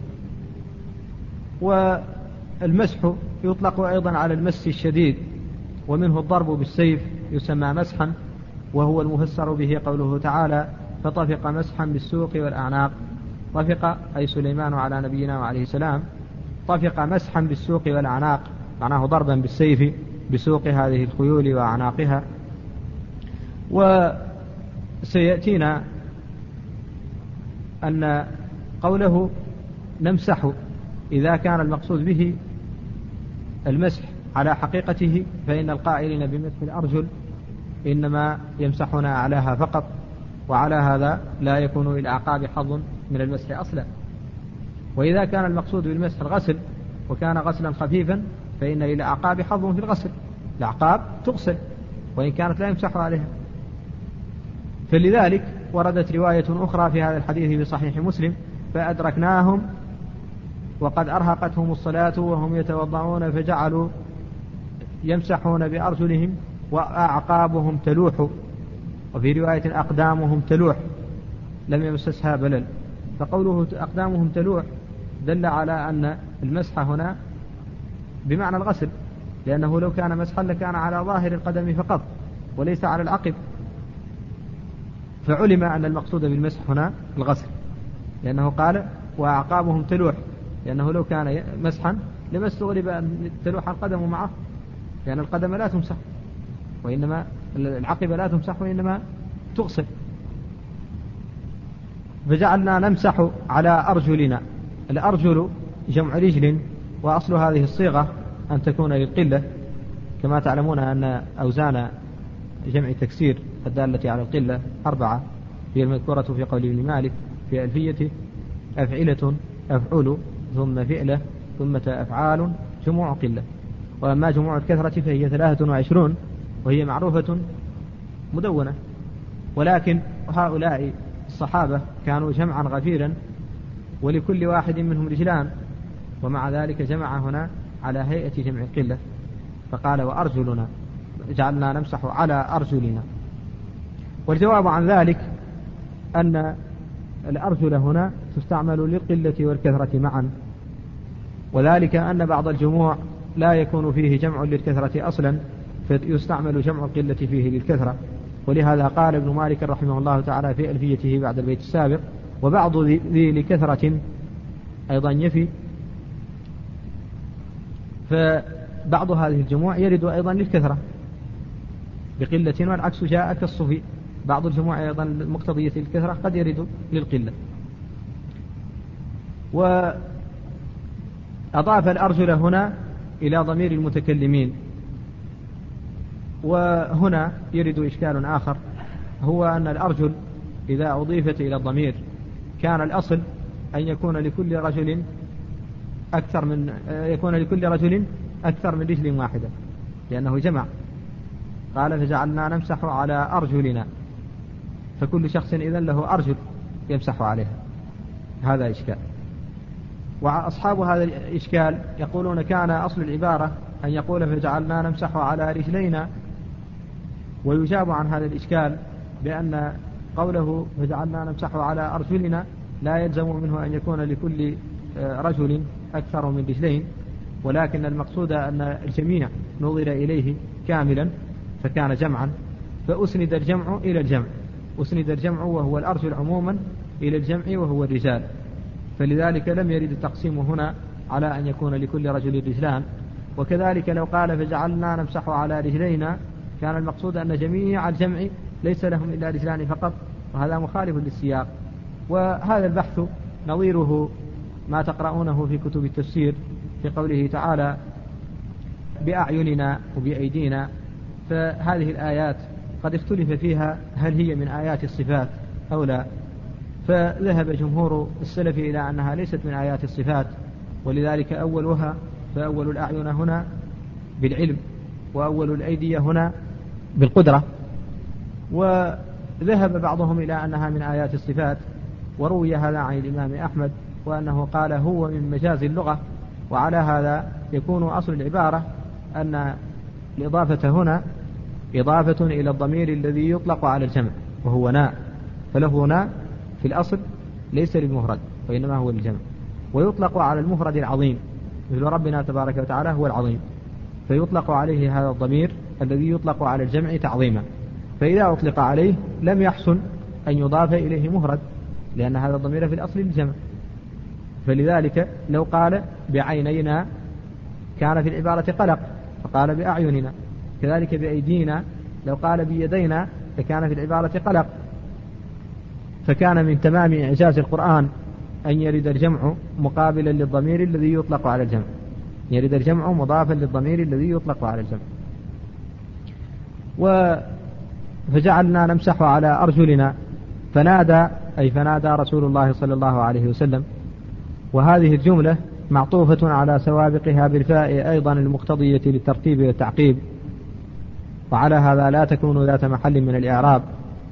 والمسح يطلق أيضا على المس الشديد، ومنه الضرب بالسيف يسمى مسحا، وهو المفسر به قوله تعالى فطفق مسحا بالسوق والأعناق. طفق أي سليمان على نبينا وعليه السلام، طفق مسحا بالسوق والأعناق معناه ضربا بالسيف بسوق هذه الخيول وأعناقها. وسيأتينا أن قوله نمسح إذا كان المقصود به المسح على حقيقته، فإن القائلين بمسح الأرجل إنما يمسحون أعلاها فقط، وعلى هذا لا يكون للأعقاب حظ من المسح أصلا. وإذا كان المقصود بالمسح الغسل وكان غسلا خفيفا، فإن للأعقاب حظ في الغسل، الأعقاب تغسل وإن كانت لا يمسح عليها. فلذلك وردت رواية أخرى في هذا الحديث في صحيح مسلم: فأدركناهم وقد أرهقتهم الصلاة وهم يتوضعون فجعلوا يمسحون بأرجلهم وأعقابهم تلوح، وفي رواية أقدامهم تلوح لم يمسسها بلل. فقوله أقدامهم تلوح دل على أن المسح هنا بمعنى الغسل، لأنه لو كان مسحا لكان على ظاهر القدم فقط وليس على العقب، فعلم أن المقصود بالمسح هنا الغسل، لأنه قال وأعقابهم تلوح، لأنه لو كان مسحا لما استغرب أن تلوح القدم معه، لأن القدم لا تمسح وإنما العقب لا تمسح وإنما تغسل. فجعلنا نمسح على أرجلنا. الأرجل جمع رجل، وأصل هذه الصيغة أن تكون للقلة، كما تعلمون أن أوزان جمع تكسير الدالة على القلة أربعة، هي المذكورة في قول ابن مالك في ألفيته: أفعلة، أفعل، ثم فعلة، ثم أفعال، جموع قلة. وأما جموع الكثرة فهي ثلاثة وعشرون، وهي معروفة مدونة. ولكن هؤلاء الصحابة كانوا جمعا غفيرا، ولكل واحد منهم رجلان، ومع ذلك جمع هنا على هيئة جمع القلة، فقال: وأرجلنا، جعلنا نمسح على أرجلنا. والجواب عن ذلك أن الأرجل هنا تستعمل للقلة والكثرة معا، وذلك أن بعض الجموع لا يكون فيه جمع للكثرة أصلا، فيستعمل جمع القلة فيه للكثرة. ولهذا قال ابن مالك رحمه الله تعالى في ألفيته بعد البيت السابق: وبعض ذي لكثرة أيضا يفي. فبعض هذه الجموع يرد أيضا للكثرة بقلة، والعكس جاء كالصفي. بعض الجموع أيضا مقتضية الكثرة قد يرد للقلة. وأضاف الأرجل هنا إلى ضمير المتكلمين. وهنا يرد إشكال آخر، هو أن الأرجل إذا أضيفت إلى الضمير كان الأصل أن يكون لكل رجل أكثر من يكون لكل رجل أكثر من رجل واحدة، لأنه جمع. قال: فجعلنا نمسح على أرجلنا، فكل شخص إذن له أرجل يمسح عليها. هذا إشكال. وأصحاب هذا الإشكال يقولون كان أصل العبارة أن يقول: فجعلنا نمسح على رجلينا. ويجاب عن هذا الإشكال بأن قوله فجعلنا نمسح على أرجلنا لا يلزم منه أن يكون لكل رجل أكثر من رجلين، ولكن المقصود أن الجميع نظر إليه كاملا فكان جمعا، فأسند الجمع إلى الجمع، أسند الجمع وهو الأرجل عموما إلى الجمع وهو الرجال، فلذلك لم يرد التقسيم هنا على أن يكون لكل رجل رجلان. وكذلك لو قال فجعلنا نمسح على رجلينا كان المقصود أن جميع الجمع ليس لهم إلا رجلان فقط، وهذا مخالف للسياق. وهذا البحث نظيره ما تقرؤونه في كتب التفسير في قوله تعالى: بأعيننا وبأيدينا. فهذه الآيات قد اختلف فيها هل هي من آيات الصفات أو لا، فذهب جمهور السلف إلى أنها ليست من آيات الصفات، ولذلك أولها فأول الأعين هنا بالعلم، وأول الأيدي هنا بالقدرة. وذهب بعضهم إلى أنها من آيات الصفات، وروي هذا عن الإمام أحمد، وأنه قال هو من مجاز اللغة. وعلى هذا يكون أصل العبارة أن الإضافة هنا إضافة إلى الضمير الذي يطلق على الجمع وهو ناء، فله ناء في الأصل ليس للمفرد وإنما هو للجمع، ويطلق على المفرد العظيم مثل ربنا تبارك وتعالى هو العظيم، فيطلق عليه هذا الضمير الذي يطلق على الجمع تعظيما. فإذا أطلق عليه لم يحسن أن يضاف إليه مفرد، لأن هذا الضمير في الأصل للجمع. فلذلك لو قال بعينينا كان في العبارة قلق فقال بأعيننا، كذلك بأيدينا لو قال بيدينا فكان في العبارة قلق. فكان من تمام إعجاز القرآن أن يرد الجمع مقابلا للضمير الذي يطلق على الجمع، يرد الجمع مضافا للضمير الذي يطلق على الجمع. فجعلنا نمسح على أرجلنا، فنادى أي فنادى رسول الله صلى الله عليه وسلم. وهذه الجملة معطوفة على سوابقها بالفاء أيضا المقتضية للترتيب والتعقيب، وعلى هذا لا تكون ذات محل من الإعراب.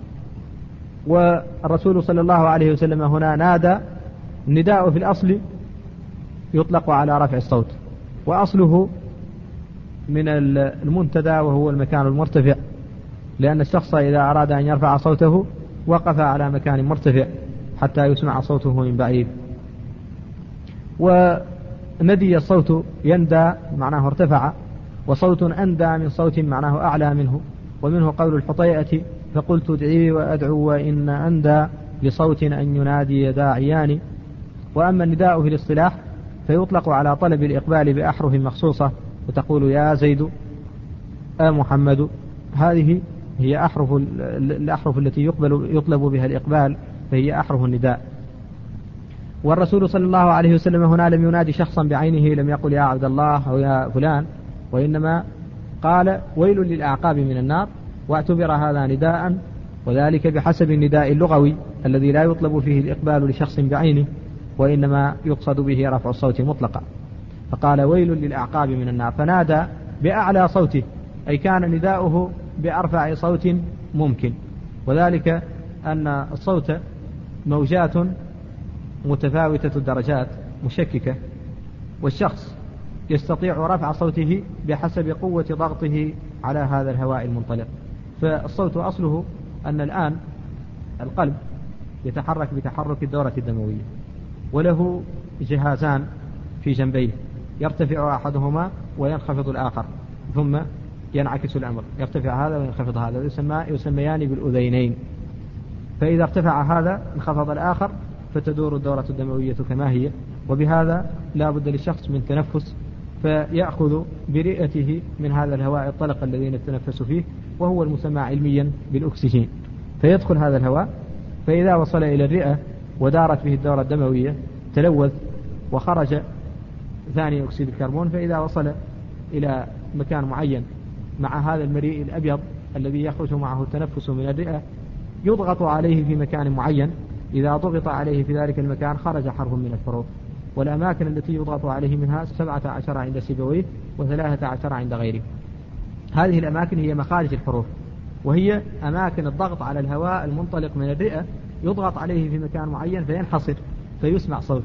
والرسول صلى الله عليه وسلم هنا نادى، النداء في الأصل يطلق على رفع الصوت، وأصله من المنتدى وهو المكان المرتفع، لأن الشخص إذا أراد أن يرفع صوته وقف على مكان مرتفع حتى يسمع صوته من بعيد. وندي الصوت يندى معناه ارتفع، وصوت أندى من صوت معناه أعلى منه. ومنه قول الحطيئة: فقلت ادعي وأدعو وإن أندى لصوت أن ينادي داعيان. وأما النداء في الاصطلاح فيطلق على طلب الإقبال بأحرف مخصوصة، وتقول يا زيد آ محمد. هذه هي أحرف الأحرف التي يقبل يطلب بها الإقبال فهي أحرف النداء. والرسول صلى الله عليه وسلم هنا لم ينادي شخصا بعينه، لم يقل يا عبد الله أو يا فلان، وإنما قال ويل للأعقاب من النار، واعتبر هذا نداء، وذلك بحسب النداء اللغوي الذي لا يطلب فيه الإقبال لشخص بعينه، وإنما يقصد به رفع الصوت مطلقا. فقال ويل للأعقاب من النار، فنادى بأعلى صوته، أي كان نداؤه بأرفع صوت ممكن، وذلك أن الصوت موجات متفاوتة الدرجات مشككة، والشخص يستطيع رفع صوته بحسب قوة ضغطه على هذا الهواء المنطلق. فالصوت أصله أن الآن القلب يتحرك بتحرك الدورة الدموية، وله جهازان في جنبيه، يرتفع أحدهما وينخفض الآخر، ثم ينعكس الأمر، يرتفع هذا وينخفض هذا، يسمى يسميان بالأذينين. فإذا ارتفع هذا انخفض الآخر، فتدور الدورة الدموية كما هي. وبهذا لا بد للشخص من تنفس، فيأخذ برئته من هذا الهواء الطلق الذي يتنفس فيه، وهو المسمى علميا بالأكسجين، فيدخل هذا الهواء، فإذا وصل إلى الرئة ودارت به الدورة الدموية تلوث وخرج ثاني أكسيد الكربون، فإذا وصل إلى مكان معين مع هذا المريء الأبيض الذي يخرج معه التنفس من الرئة يضغط عليه في مكان معين، إذا ضغط عليه في ذلك المكان خرج حرف من الحروف. والأماكن التي يضغط عليه منها سبعة عشر عند سيبويه وثلاثة عشر عند غيره. هذه الأماكن هي مخارج الحروف، وهي أماكن الضغط على الهواء المنطلق من الرئة، يضغط عليه في مكان معين فينحصر فيسمع صوت،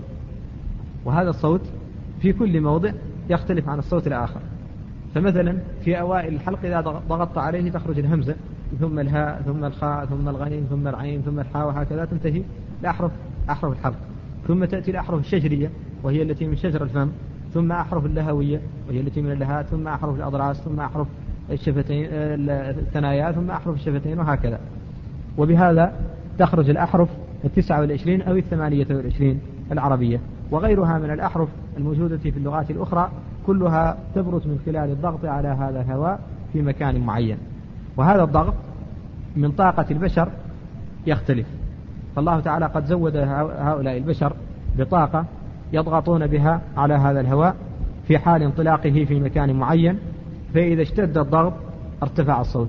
وهذا الصوت في كل موضع يختلف عن الصوت الآخر. فمثلا في أوائل الحلق إذا ضغطت عليه تخرج الهمزة، ثم الهاء، ثم الخاء، ثم الغين، ثم العين، ثم الحاء، وهكذا تنتهي لأحرف أحرف الحلق. ثم تأتي الأحرف الشجرية وهي التي من شجر الفم، ثم أحرف اللهوية وهي التي من اللهات، ثم أحرف الأضراس، ثم أحرف الشفتين الثنايا، ثم أحرف الشفتين، وهكذا. وبهذا تخرج الأحرف التسعة والعشرين أو الثمانية والعشرين العربية، وغيرها من الأحرف الموجودة في اللغات الأخرى، كلها تبرز من خلال الضغط على هذا الهواء في مكان معين. وهذا الضغط من طاقة البشر يختلف، فالله تعالى قد زود هؤلاء البشر بطاقة يضغطون بها على هذا الهواء في حال انطلاقه في مكان معين، فإذا اشتد الضغط ارتفع الصوت،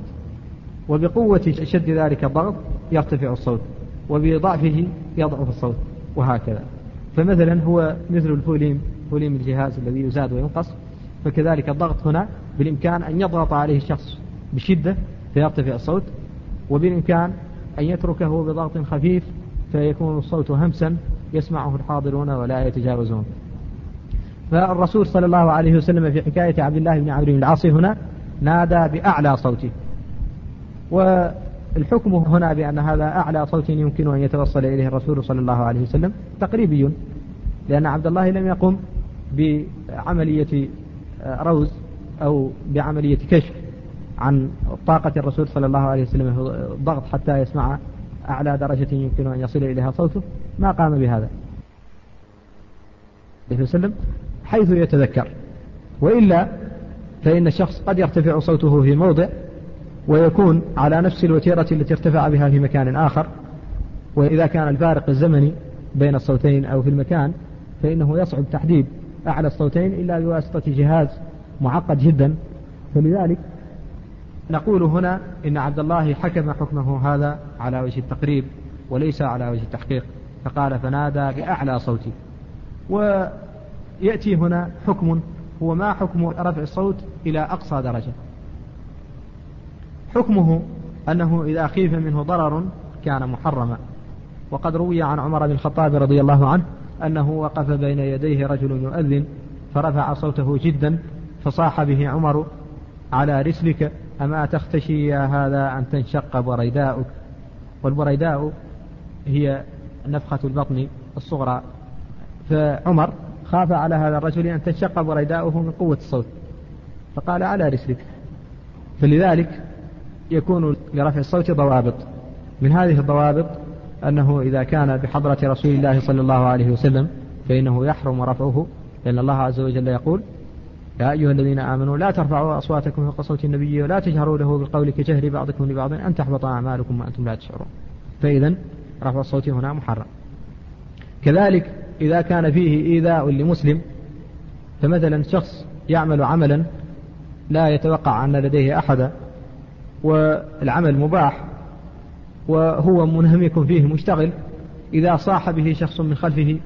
وبقوة شد ذلك الضغط يرتفع الصوت، وبضعفه يضعف الصوت، وهكذا. فمثلا هو مثل الفوليم، فوليم الجهاز الذي يزاد وينقص، فكذلك الضغط هنا بالإمكان أن يضغط عليه الشخص بشدة فيرتفع الصوت، وبالإمكان أن يتركه بضغط خفيف فيكون الصوت همسا يسمعه الحاضرون ولا يتجاوزون. فالرسول صلى الله عليه وسلم في حكاية عبد الله بن عمرو بن العاص هنا نادى بأعلى صوته، والحكم هنا بأن هذا أعلى صوت يمكن أن يتوصل إليه الرسول صلى الله عليه وسلم تقريبي، لأن عبد الله لم يقم بعملية روز أو بعملية كشف عن طاقة الرسول صلى الله عليه وسلم الضغط حتى يسمع أعلى درجة يمكن أن يصل إليها صوته، ما قام بهذا عليه وسلم حيث يتذكر. وإلا فإن الشخص قد يرتفع صوته في موضع ويكون على نفس الوتيرة التي ارتفع بها في مكان آخر، وإذا كان الفارق الزمني بين الصوتين أو في المكان فإنه يصعب تحديد أعلى الصوتين إلا بواسطة جهاز معقد جدا. فلذلك نقول هنا إن عبد الله حكم حكمه هذا على وجه التقريب وليس على وجه التحقيق، فقال فنادى بأعلى صوتي. ويأتي هنا حكم هو ما حكم رفع الصوت إلى أقصى درجة. حكمه أنه إذا خيف منه ضرر كان محرما، وقد روي عن عمر بن الخطاب رضي الله عنه أنه وقف بين يديه رجل يؤذن فرفع صوته جدا فصاح به عمر على رسلك أما تختشي يا هذا أن تنشق بريداؤك. والبريداء هي نفخة البطن الصغرى، فعمر خاف على هذا الرجل أن تنشق بريداؤه من قوة الصوت فقال على رسلك. فلذلك يكون لرفع الصوت ضوابط، من هذه الضوابط أنه إذا كان بحضرة رسول الله صلى الله عليه وسلم فإنه يحرم رفعه، لأن الله عز وجل يقول يا أيها الذين آمنوا لا ترفعوا أصواتكم فوق صوت النبي ولا تجهروا له بالقول كجهر بعضكم لبعض أن تحبط أعمالكم وأنتم لا تشعرون. فإذا رفع الصوت هنا محرم. كذلك إذا كان فيه إيذاء لمسلم، فمثلا شخص يعمل عملا لا يتوقع أن لديه أحدا والعمل مباح وهو منهمك فيه مشتغل، إذا صاح به شخص من خلفه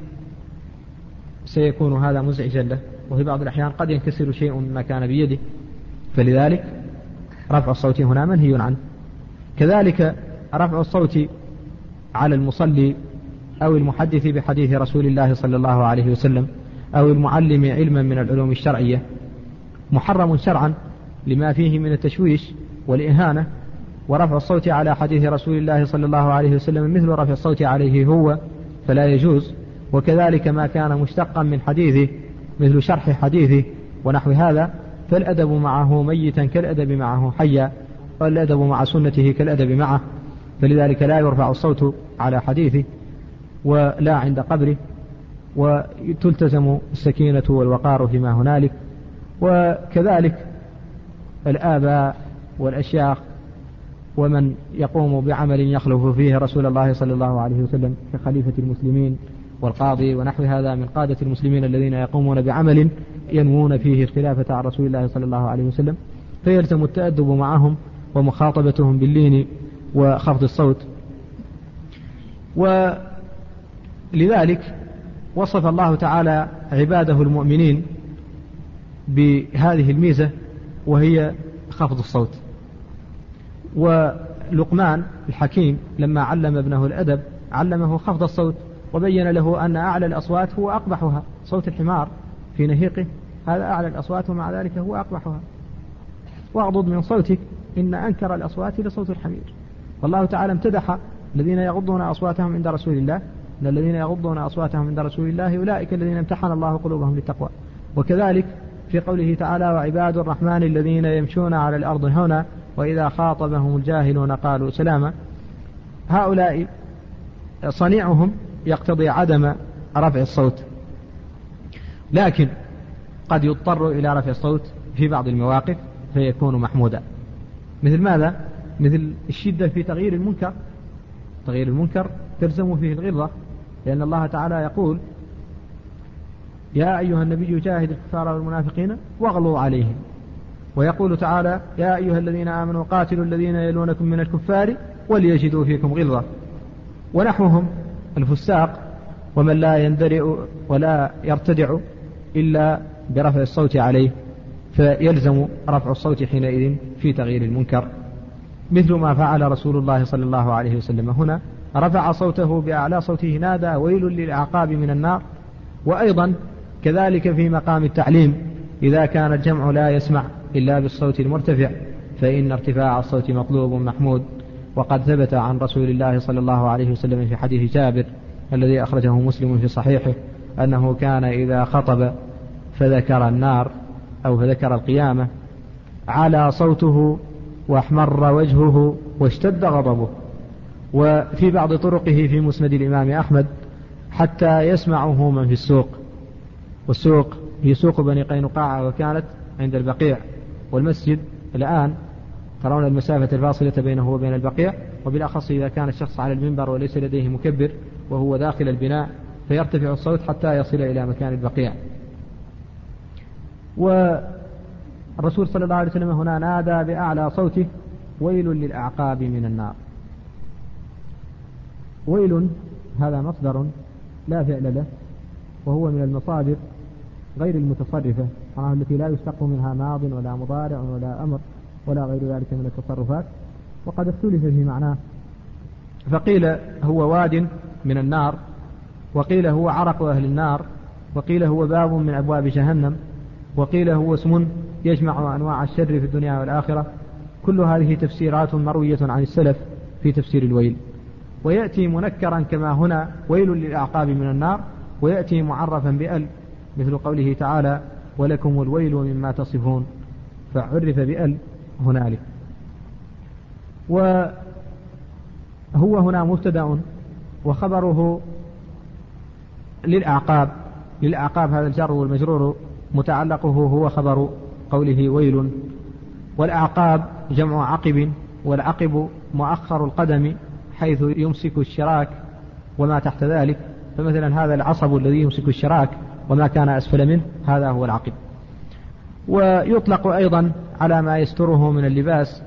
سيكون هذا مزعجا له، وفي بعض الأحيان قد ينكسر شيء مما كان بيده، فلذلك رفع الصوت هنا منهي عنه. كذلك رفع الصوت على المصلي أو المحدث بحديث رسول الله صلى الله عليه وسلم أو المعلم علما من العلوم الشرعية محرم شرعا لما فيه من التشويش والإهانة، ورفع الصوت على حديث رسول الله صلى الله عليه وسلم مثل رفع الصوت عليه هو فلا يجوز. وكذلك ما كان مشتقا من حديثه مثل شرح حديثه ونحو هذا، فالأدب معه ميتا كالأدب معه حيا، والأدب مع سنته كالأدب معه، فلذلك لا يرفع الصوت على حديثه ولا عند قبره، وتلتزم السكينة والوقار فيما هنالك. وكذلك الآباء والأشياخ ومن يقوم بعمل يخلف فيه رسول الله صلى الله عليه وسلم كخليفة المسلمين والقاضي ونحو هذا من قادة المسلمين الذين يقومون بعمل ينوون فيه الخلافة عن رسول الله صلى الله عليه وسلم، فيلزم التأدب معهم ومخاطبتهم باللين وخفض الصوت. ولذلك وصف الله تعالى عباده المؤمنين بهذه الميزة وهي خفض الصوت. ولقمان الحكيم لما علم ابنه الأدب علمه خفض الصوت، وبين له أن أعلى الأصوات هو أقبحها، صوت الحمار في نهيقه هذا أعلى الأصوات ومع ذلك هو أقبحها، واغضض من صوتك إن أنكر الأصوات لصوت الحمير. والله تعالى امتدح الذين يغضون أصواتهم عند رسول الله، إن الذين يغضون أصواتهم عند رسول الله أولئك الذين امتحن الله قلوبهم للتقوى. وكذلك في قوله تعالى وعباد الرحمن الذين يمشون على الأرض هنا وإذا خاطبهم الجاهلون قالوا سلاما، هؤلاء صنيعهم يقتضي عدم رفع الصوت، لكن قد يضطر إلى رفع الصوت في بعض المواقف فيكون محمودا. مثل ماذا؟ مثل الشدة في تغيير المنكر، تغيير المنكر تلزم فيه الغلظة، لأن الله تعالى يقول يا أيها النبي جاهد الكفار والمنافقين واغلظ عليهم، ويقول تعالى يا أيها الذين آمنوا قاتلوا الذين يلونكم من الكفار وليجدوا فيكم غلظة. ونحوهم الفساق ومن لا يندرئ ولا يرتدع إلا برفع الصوت عليه، فيلزم رفع الصوت حينئذ في تغيير المنكر، مثل ما فعل رسول الله صلى الله عليه وسلم هنا، رفع صوته بأعلى صوته نادى ويل للأعقاب من النار. وأيضا كذلك في مقام التعليم إذا كان الجمع لا يسمع إلا بالصوت المرتفع فإن ارتفاع الصوت مطلوب محمود. وقد ثبت عن رسول الله صلى الله عليه وسلم في حديث جابر الذي أخرجه مسلم في صحيحه أنه كان إذا خطب فذكر النار أو فذكر القيامة على صوته واحمر وجهه واشتد غضبه. وفي بعض طرقه في مسند الإمام أحمد حتى يسمعه من في السوق، والسوق هي سوق بني قينقاع وكانت عند البقيع، والمسجد الآن ترون المسافة الفاصلة بينه وبين البقيع، وبالأخص إذا كان الشخص على المنبر وليس لديه مكبر وهو داخل البناء فيرتفع الصوت حتى يصل إلى مكان البقيع. والرسول صلى الله عليه وسلم هنا نادى بأعلى صوته ويل للأعقاب من النار. ويل هذا مصدر لا فعل له، وهو من المصادر غير المتصرفة التي لا يشتق منها ماض ولا مضارع ولا أمر ولا غير ذلك من التصرفات، وقد اختلف في معناه، فقيل هو واد من النار، وقيل هو عرق أهل النار، وقيل هو باب من أبواب جهنم، وقيل هو اسم يجمع أنواع الشر في الدنيا والآخرة. كل هذه تفسيرات مروية عن السلف في تفسير الويل، ويأتي منكرا كما هنا ويل للأعقاب من النار، ويأتي معرفا بأل مثل قوله تعالى ولكم الويل مما تصفون، فعرف بأل هنالك. وهو هنا مبتدأ وخبره للأعقاب، للأعقاب هذا الجر والمجرور متعلقه هو خبر قوله ويل. والأعقاب جمع عقب، والعقب مؤخر القدم حيث يمسك الشراك وما تحت ذلك، فمثلا هذا العصب الذي يمسك الشراك وما كان أسفل منه هذا هو العقب. ويطلق أيضا على ما يستره من اللباس،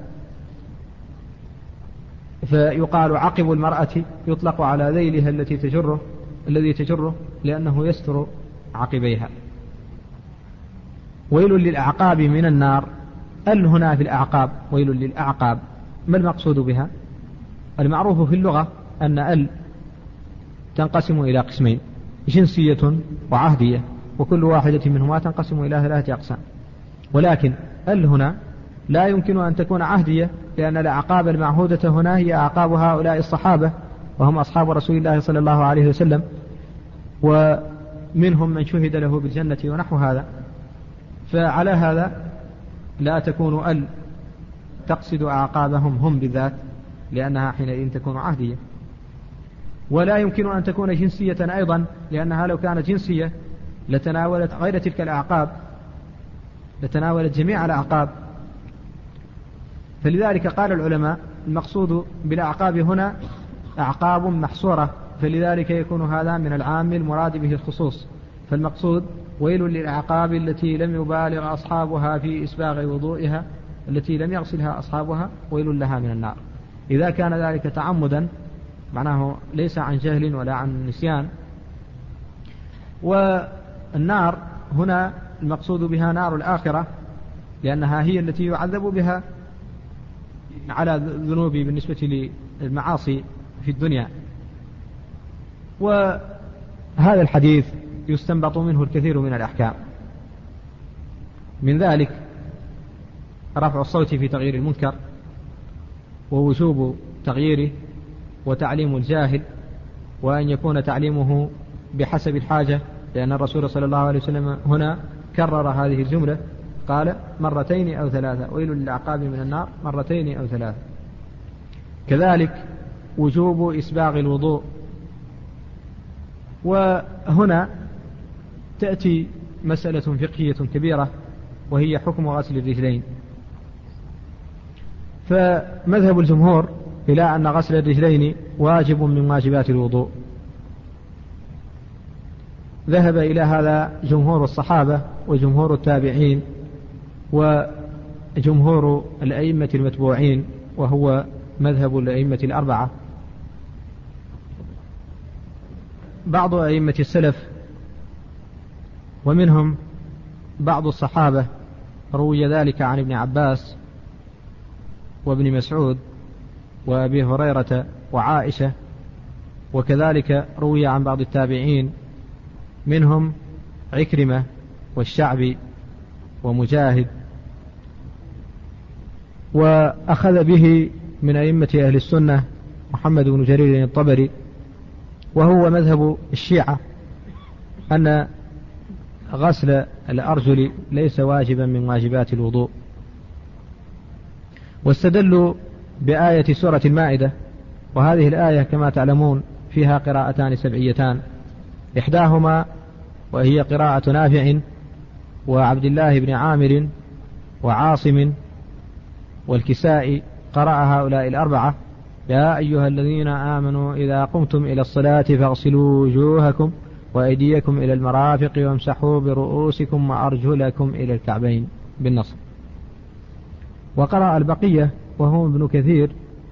فيقال عقب المرأة يطلق على ذيلها التي تجره الذي تجره لأنه يستر عقبيها. ويل للأعقاب من النار، ال هنا في الأعقاب، ويل للأعقاب، ما المقصود بها؟ المعروف في اللغة أن ال تنقسم إلى قسمين، جنسية وعهدية، وكل واحدة منهما تنقسم إلى ثلاثة أقسام. ولكن ال هنا لا يمكن أن تكون عهدية، لأن الأعقاب المعهودة هنا هي أعقاب هؤلاء الصحابة، وهم أصحاب رسول الله صلى الله عليه وسلم، ومنهم من شهد له بالجنة ونحو هذا. فعلى هذا لا تكون ال تقصد أعقابهم هم بالذات، لأنها حينئذ تكون عهدية. ولا يمكن أن تكون جنسية أيضا، لأنها لو كانت جنسية لتناولت غير تلك الأعقاب، لتناولت جميع الأعقاب. فلذلك قال العلماء المقصود بالأعقاب هنا أعقاب محصورة، فلذلك يكون هذا من العام المراد به الخصوص. فالمقصود ويل للأعقاب التي لم يبالغ أصحابها في إسباغ وضوئها، التي لم يغسلها أصحابها، ويل لها من النار. إذا كان ذلك تعمدا معناه ليس عن جهل ولا عن نسيان. والنار هنا المقصود بها نار الآخرة، لأنها هي التي يعذب بها على الذنوب بالنسبة للمعاصي في الدنيا. وهذا الحديث يستنبط منه الكثير من الأحكام، من ذلك رفع الصوت في تغيير المنكر، ووجوب تغييره، وتعليم الجاهل، وأن يكون تعليمه بحسب الحاجة، لأن الرسول صلى الله عليه وسلم هنا كرر هذه الجملة، قال مرتين أو ثلاثة، ويل للأعقاب من النار مرتين أو ثلاثة. كذلك وجوب إسباغ الوضوء. وهنا تأتي مسألة فقهية كبيرة، وهي حكم غسل الرجلين. فمذهب الجمهور إلى أن غسل الرجلين واجب من واجبات الوضوء. ذهب إلى هذا جمهور الصحابة وجمهور التابعين وجمهور الأئمة المتبوعين، وهو مذهب الأئمة الأربعة. بعض أئمة السلف ومنهم بعض الصحابة روي ذلك عن ابن عباس وابن مسعود وأبي هريرة وعائشة، وكذلك روي عن بعض التابعين منهم عكرمة والشعبي ومجاهد. وأخذ به من أئمة أهل السنة محمد بن جرير الطبري، وهو مذهب الشيعة أن غسل الأرجل ليس واجبا من واجبات الوضوء. واستدلوا بآية سورة المائدة، وهذه الآية كما تعلمون فيها قراءتان سبعيتان، إحداهما وهي قراءة نافع وعبد الله بن عامر وعاصم والكسائي، قرأ هؤلاء الأربعة: يا أيها الذين آمنوا إذا قمتم إلى الصلاة فاغسلوا وجوهكم وأيديكم إلى المرافق وامسحوا برؤوسكم وأرجلكم إلى الكعبين بالنصب. وقرأ البقية وهم ابن كثير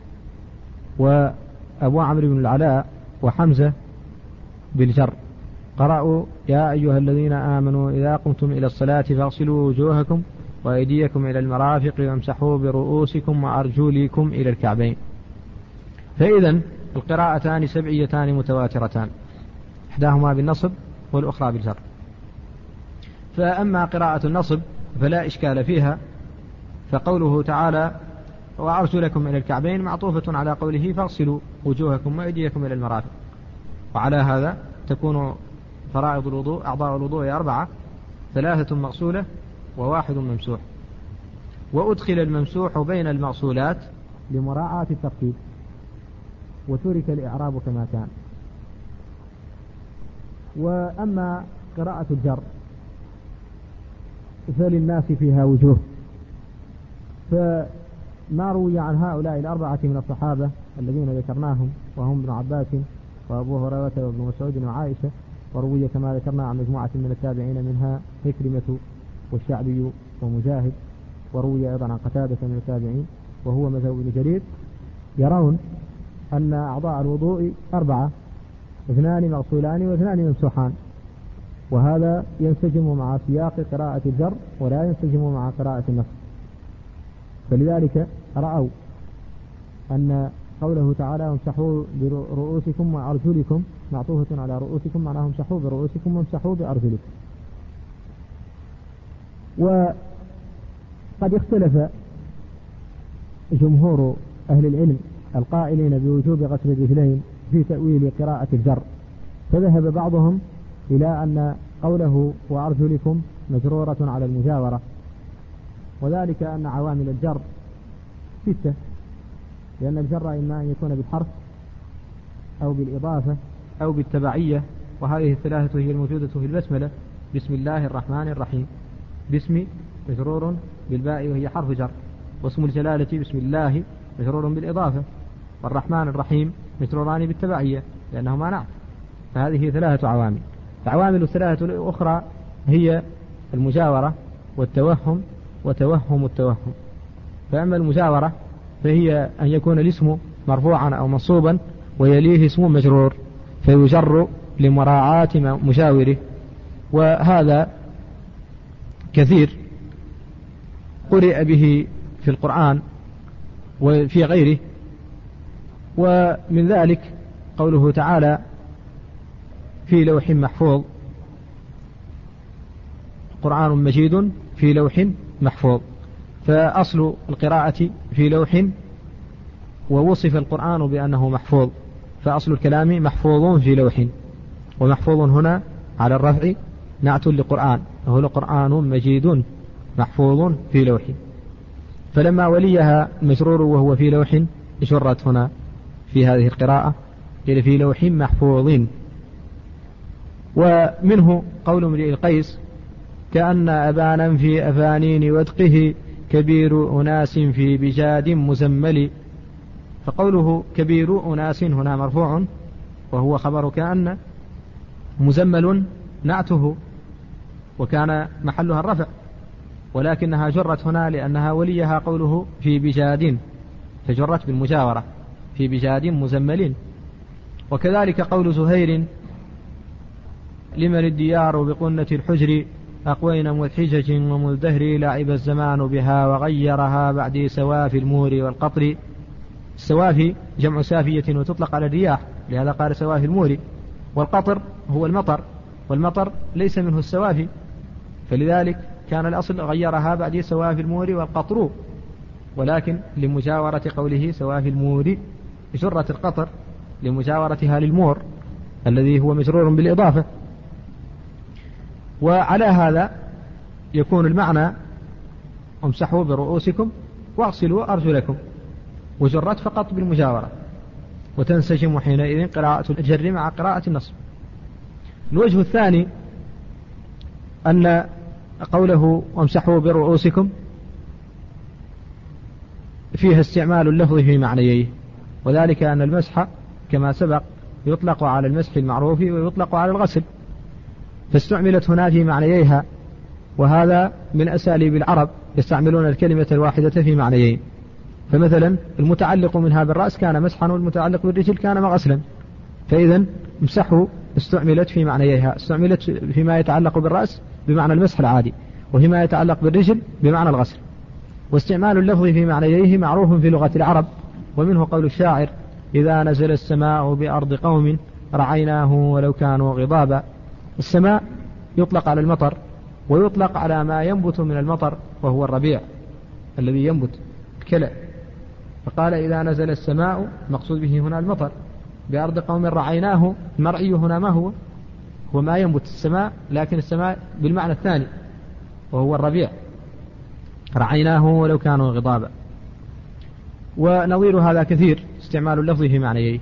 وأبو عمرو بن العلاء وحمزة بالجر، قرأوا: يا أيها الذين آمنوا إذا قمتم إلى الصلاة فاغسلوا وجوهكم وأيديكم إلى المرافق وامسحوا برؤوسكم وأرجلكم إلى الكعبين. فإذا القراءتان سبعيتان متواترتان، إحداهما بالنصب والأخرى بالجر. فأما قراءة النصب فلا إشكال فيها، فقوله تعالى: وأرجلكم إلى الكعبين معطوفة على قوله: فاغسلوا وجوهكم وأيديكم إلى المرافق. وعلى هذا تكون فرائض الوضوء أعضاء الوضوء أربعة: ثلاثة مغسولة وواحد ممسوح. وأدخل الممسوح بين المغسولات لمراعاة الترتيب، وترك الإعراب كما كان. وأما قراءة الجر فللناس فيها وجوه، ما روي عن هؤلاء الأربعة من الصحابة الذين ذكرناهم وهم ابن عباس وأبو هريرة وابن مسعود وعائشة، وروي كما ذكرنا عن مجموعة من التابعين منها عكرمة والشعبي ومجاهد، وروي أيضا عن قتادة من التابعين وهو مذهب ابن جرير، يرون أن أعضاء الوضوء أربعة، اثنان مغسولان واثنان ممسوحان، وهذا ينسجم مع سياق قراءة الجر ولا ينسجم مع قراءة النص. فلذلك رأوا أن قوله تعالى امسحوا برؤوسكم وأرجلكم معطوفة على رؤوسكم، معناه امسحوا برؤوسكم وامسحوا بأرجلكم. وقد اختلف جمهور أهل العلم القائلين بوجوب غسل الرجلين في تأويل قراءة الجر، فذهب بعضهم إلى أن قوله وأرجلكم مجرورة على المجاورة، وذلك أن عوامل الجر ستة، لأن الجر إما أن يكون بالحرف أو بالإضافة أو بالتبعية، وهذه الثلاثة هي الموجودة في البسملة: بسم الله الرحمن الرحيم، باسم مجرور بالباء وهي حرف جر، واسم الجلالة بسم الله مجرور بالإضافة، والرحمن الرحيم مجروران بالتبعية لأنهما نعت. فهذه ثلاثة عوامل. العوامل الثلاثة الأخرى هي المجاورة والتوهم وتوهم التوهم. فأما المجاورة فهي أن يكون الاسم مرفوعا أو منصوبا ويليه اسم مجرور فيجر لمراعاة مجاوره، وهذا كثير قرئ به في القرآن وفي غيره. ومن ذلك قوله تعالى في لوح محفوظ، قرآن مجيد في لوح محفوظ، فأصل القراءة في لوح، ووصف القرآن بأنه محفوظ، فأصل الكلام محفوظ في لوح، ومحفوظ هنا على الرفع نعت لقرآن، وهو القرآن مجيد محفوظ في لوح، فلما وليها المجرور وهو في لوح جرت هنا في هذه القراءة إلى في لوح محفوظ. ومنه قول امرئ القيس كأن أبانا في أفانين ودقه كبير أناس في بجاد مزمل، فقوله كبير أناس هنا مرفوع وهو خبر كأن، مزمل نعته وكان محلها الرفع، ولكنها جرت هنا لأنها وليها قوله في بجاد فجرت بالمجاورة في بجاد مزمل. وكذلك قول زهير لمن الديار بقنة الحجر أقوين مذحجج ومزدهر لعب الزمان بها وغيرها بعد سوافي المور والقطر. السوافي جمع سافية وتطلق على الرياح، لهذا قال سوافي المور، والقطر هو المطر، والمطر ليس منه السوافي، فلذلك كان الأصل غيرها بعد سوافي المور والقطر، ولكن لمجاورة قوله سوافي المور جرت القطر لمجاورتها للمور الذي هو مجرور بالإضافة. وعلى هذا يكون المعنى امسحوا برؤوسكم واغسلوا أرجلكم، وجرت فقط بالمجاورة، وتنسجم حينئذ قراءة الجر مع قراءة النصب. الوجه الثاني أن قوله امسحوا برؤوسكم فيها استعمال اللفظ في معنييه، وذلك أن المسح كما سبق يطلق على المسح المعروف ويطلق على الغسل، فاستعملت هنا في معنييها، وهذا من أساليب العرب يستعملون الكلمة الواحدة في معنيين. فمثلا المتعلق منها بالرأس كان مسحا، والمتعلق بالرجل كان غسلا، فإذا امسحوا استعملت في معنييها، استعملت فيما يتعلق بالرأس بمعنى المسح العادي، وفيما يتعلق بالرجل بمعنى الغسل. واستعمال اللفظ في معنييه معروف في لغة العرب، ومنه قول الشاعر إذا نزل السماء بأرض قوم رعيناه ولو كانوا غضابا. السماء يطلق على المطر، ويطلق على ما ينبت من المطر وهو الربيع الذي ينبت الكلى، فقال إذا نزل السماء مقصود به هنا المطر بأرض قوم رعيناه. المرعي هنا ما هو؟ هو ما ينبت السماء، لكن السماء بالمعنى الثاني وهو الربيع، رعيناه ولو كانوا غضابا. ونظير هذا كثير استعمال اللفظ في معنيه.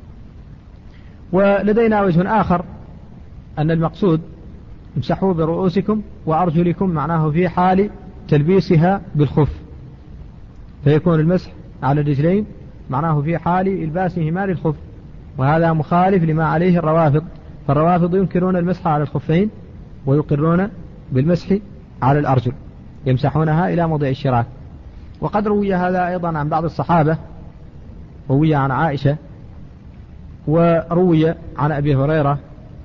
ولدينا وجه آخر أن المقصود امسحوا برؤوسكم وأرجلكم معناه في حال تلبيسها بالخف، فيكون المسح على الرجلين معناه في حال إلباسهما للخف، وهذا مخالف لما عليه الروافض، فالروافض ينكرون المسح على الخفين ويقرون بالمسح على الأرجل، يمسحونها إلى موضع الشراك. وقد روي هذا أيضا عن بعض الصحابة، روي عن عائشة، وروي عن أبي هريرة،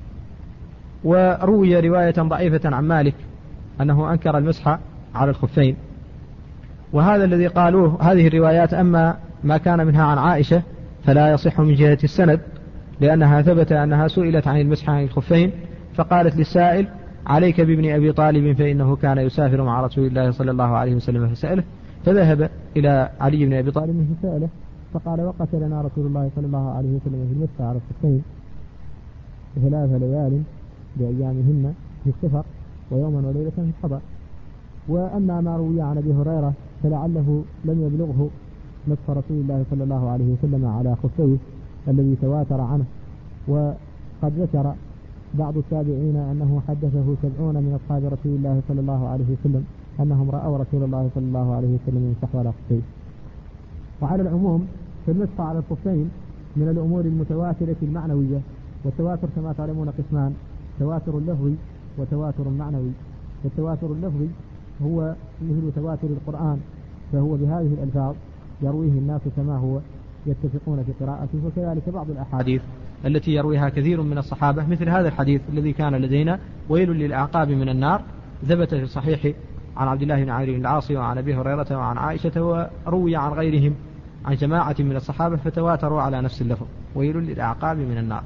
وروي رواية ضعيفة عن مالك أنه أنكر المسح على الخفين. وهذا الذي قالوه هذه الروايات، أما ما كان منها عن عائشة فلا يصح من جهة السند، لأنها ثبت أنها سئلت عن المسح عن الخفين فقالت للسائل: عليك بابن أبي طالب فإنه كان يسافر مع رسول الله صلى الله عليه وسلم فسأله، فذهب إلى علي بن أبي طالب فسأله فقال: وقت لنا رسول الله صلى الله عليه وسلم في المسح على الخفين ثلاث ليال بأيامهن في السفر ويوما وليلة في الحضر. وأما ما روي عن أبي هريرة فلعله لم يبلغه مسح رسول الله صلى الله عليه وسلم على خفيه الذي تواتر عنه. وقد ذكر بعض التابعين أنه حدثه سبعون من أصحاب رسول الله صلى الله عليه وسلم أنهم رأوا رسول الله صلى الله عليه وسلم يمسح على خفيه. وعلى العموم فالمسح على الخفين من الأمور المتواترة المعنوية، والتواتر كما تعلمون قسمان: تواتر لفظي وتواتر معنوي. والتواتر اللفظي هو مثل تواتر القرآن، فهو بهذه الألفاظ يرويه الناس كما هو يتفقون في قراءته. وكذلك بعض الأحاديث التي يرويها كثير من الصحابة، مثل هذا الحديث الذي كان لدينا: ويل للأعقاب من النار، ثبت في الصحيح عن عبد الله بن عمرو بن العاص وعن أبي هريرة وعن عائشة، وروي عن غيرهم عن جماعة من الصحابة فتواتروا على نفس اللفظ: ويل للأعقاب من النار.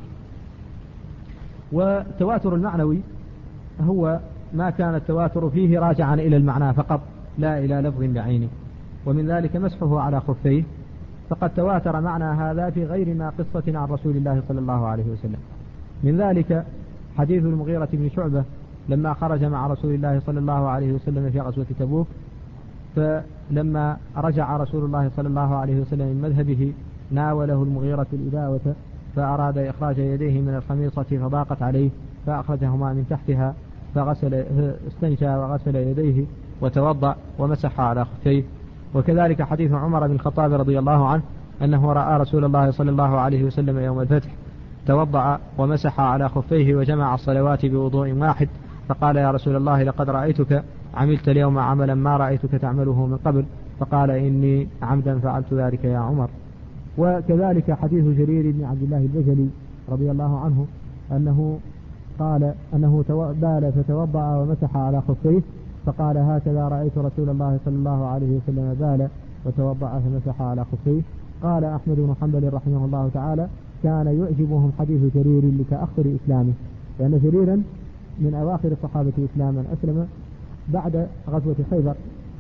والتواتر المعنوي هو ما كان التواتر فيه راجعا إلى المعنى فقط لا إلى لفظ بعينه، ومن ذلك مسحه على خفيه، فقد تواتر معنى هذا في غير ما قصة عن رسول الله صلى الله عليه وسلم. من ذلك حديث المغيرة بن شعبة لما خرج مع رسول الله صلى الله عليه وسلم في غزوة تبوك، فلما رجع رسول الله صلى الله عليه وسلم من مذهبه ناوله المغيرة الإداوة فأراد إخراج يديه من الخميصة فضاقت عليه فأخرجهما من تحتها، فغسل استنشى وغسل يديه وتوضأ ومسح على خفيه. وكذلك حديث عمر بن الخطاب رضي الله عنه أنه رأى رسول الله صلى الله عليه وسلم يوم الفتح توضأ ومسح على خفيه وجمع الصلوات بوضوء واحد، فقال: يا رسول الله لقد رأيتك عملت اليوم عملا ما رأيتك تعمله من قبل، فقال: إني عمدا فعلت ذلك يا عمر. وكذلك حديث جرير بن عبد الله البجلي رضي الله عنه أنه قال أنه بال فتوضأ ومسح على خفيه، فقال: هكذا رأيت رسول الله صلى الله عليه وسلم بال وتوضأ فمسح على خفيه. قال أحمد بن حنبل رحمه الله تعالى: كان يعجبهم حديث جرير لتأخر إسلامه، لأن جريرا من أواخر الصحابة إسلاما أسلم بعد غزوة خيبر،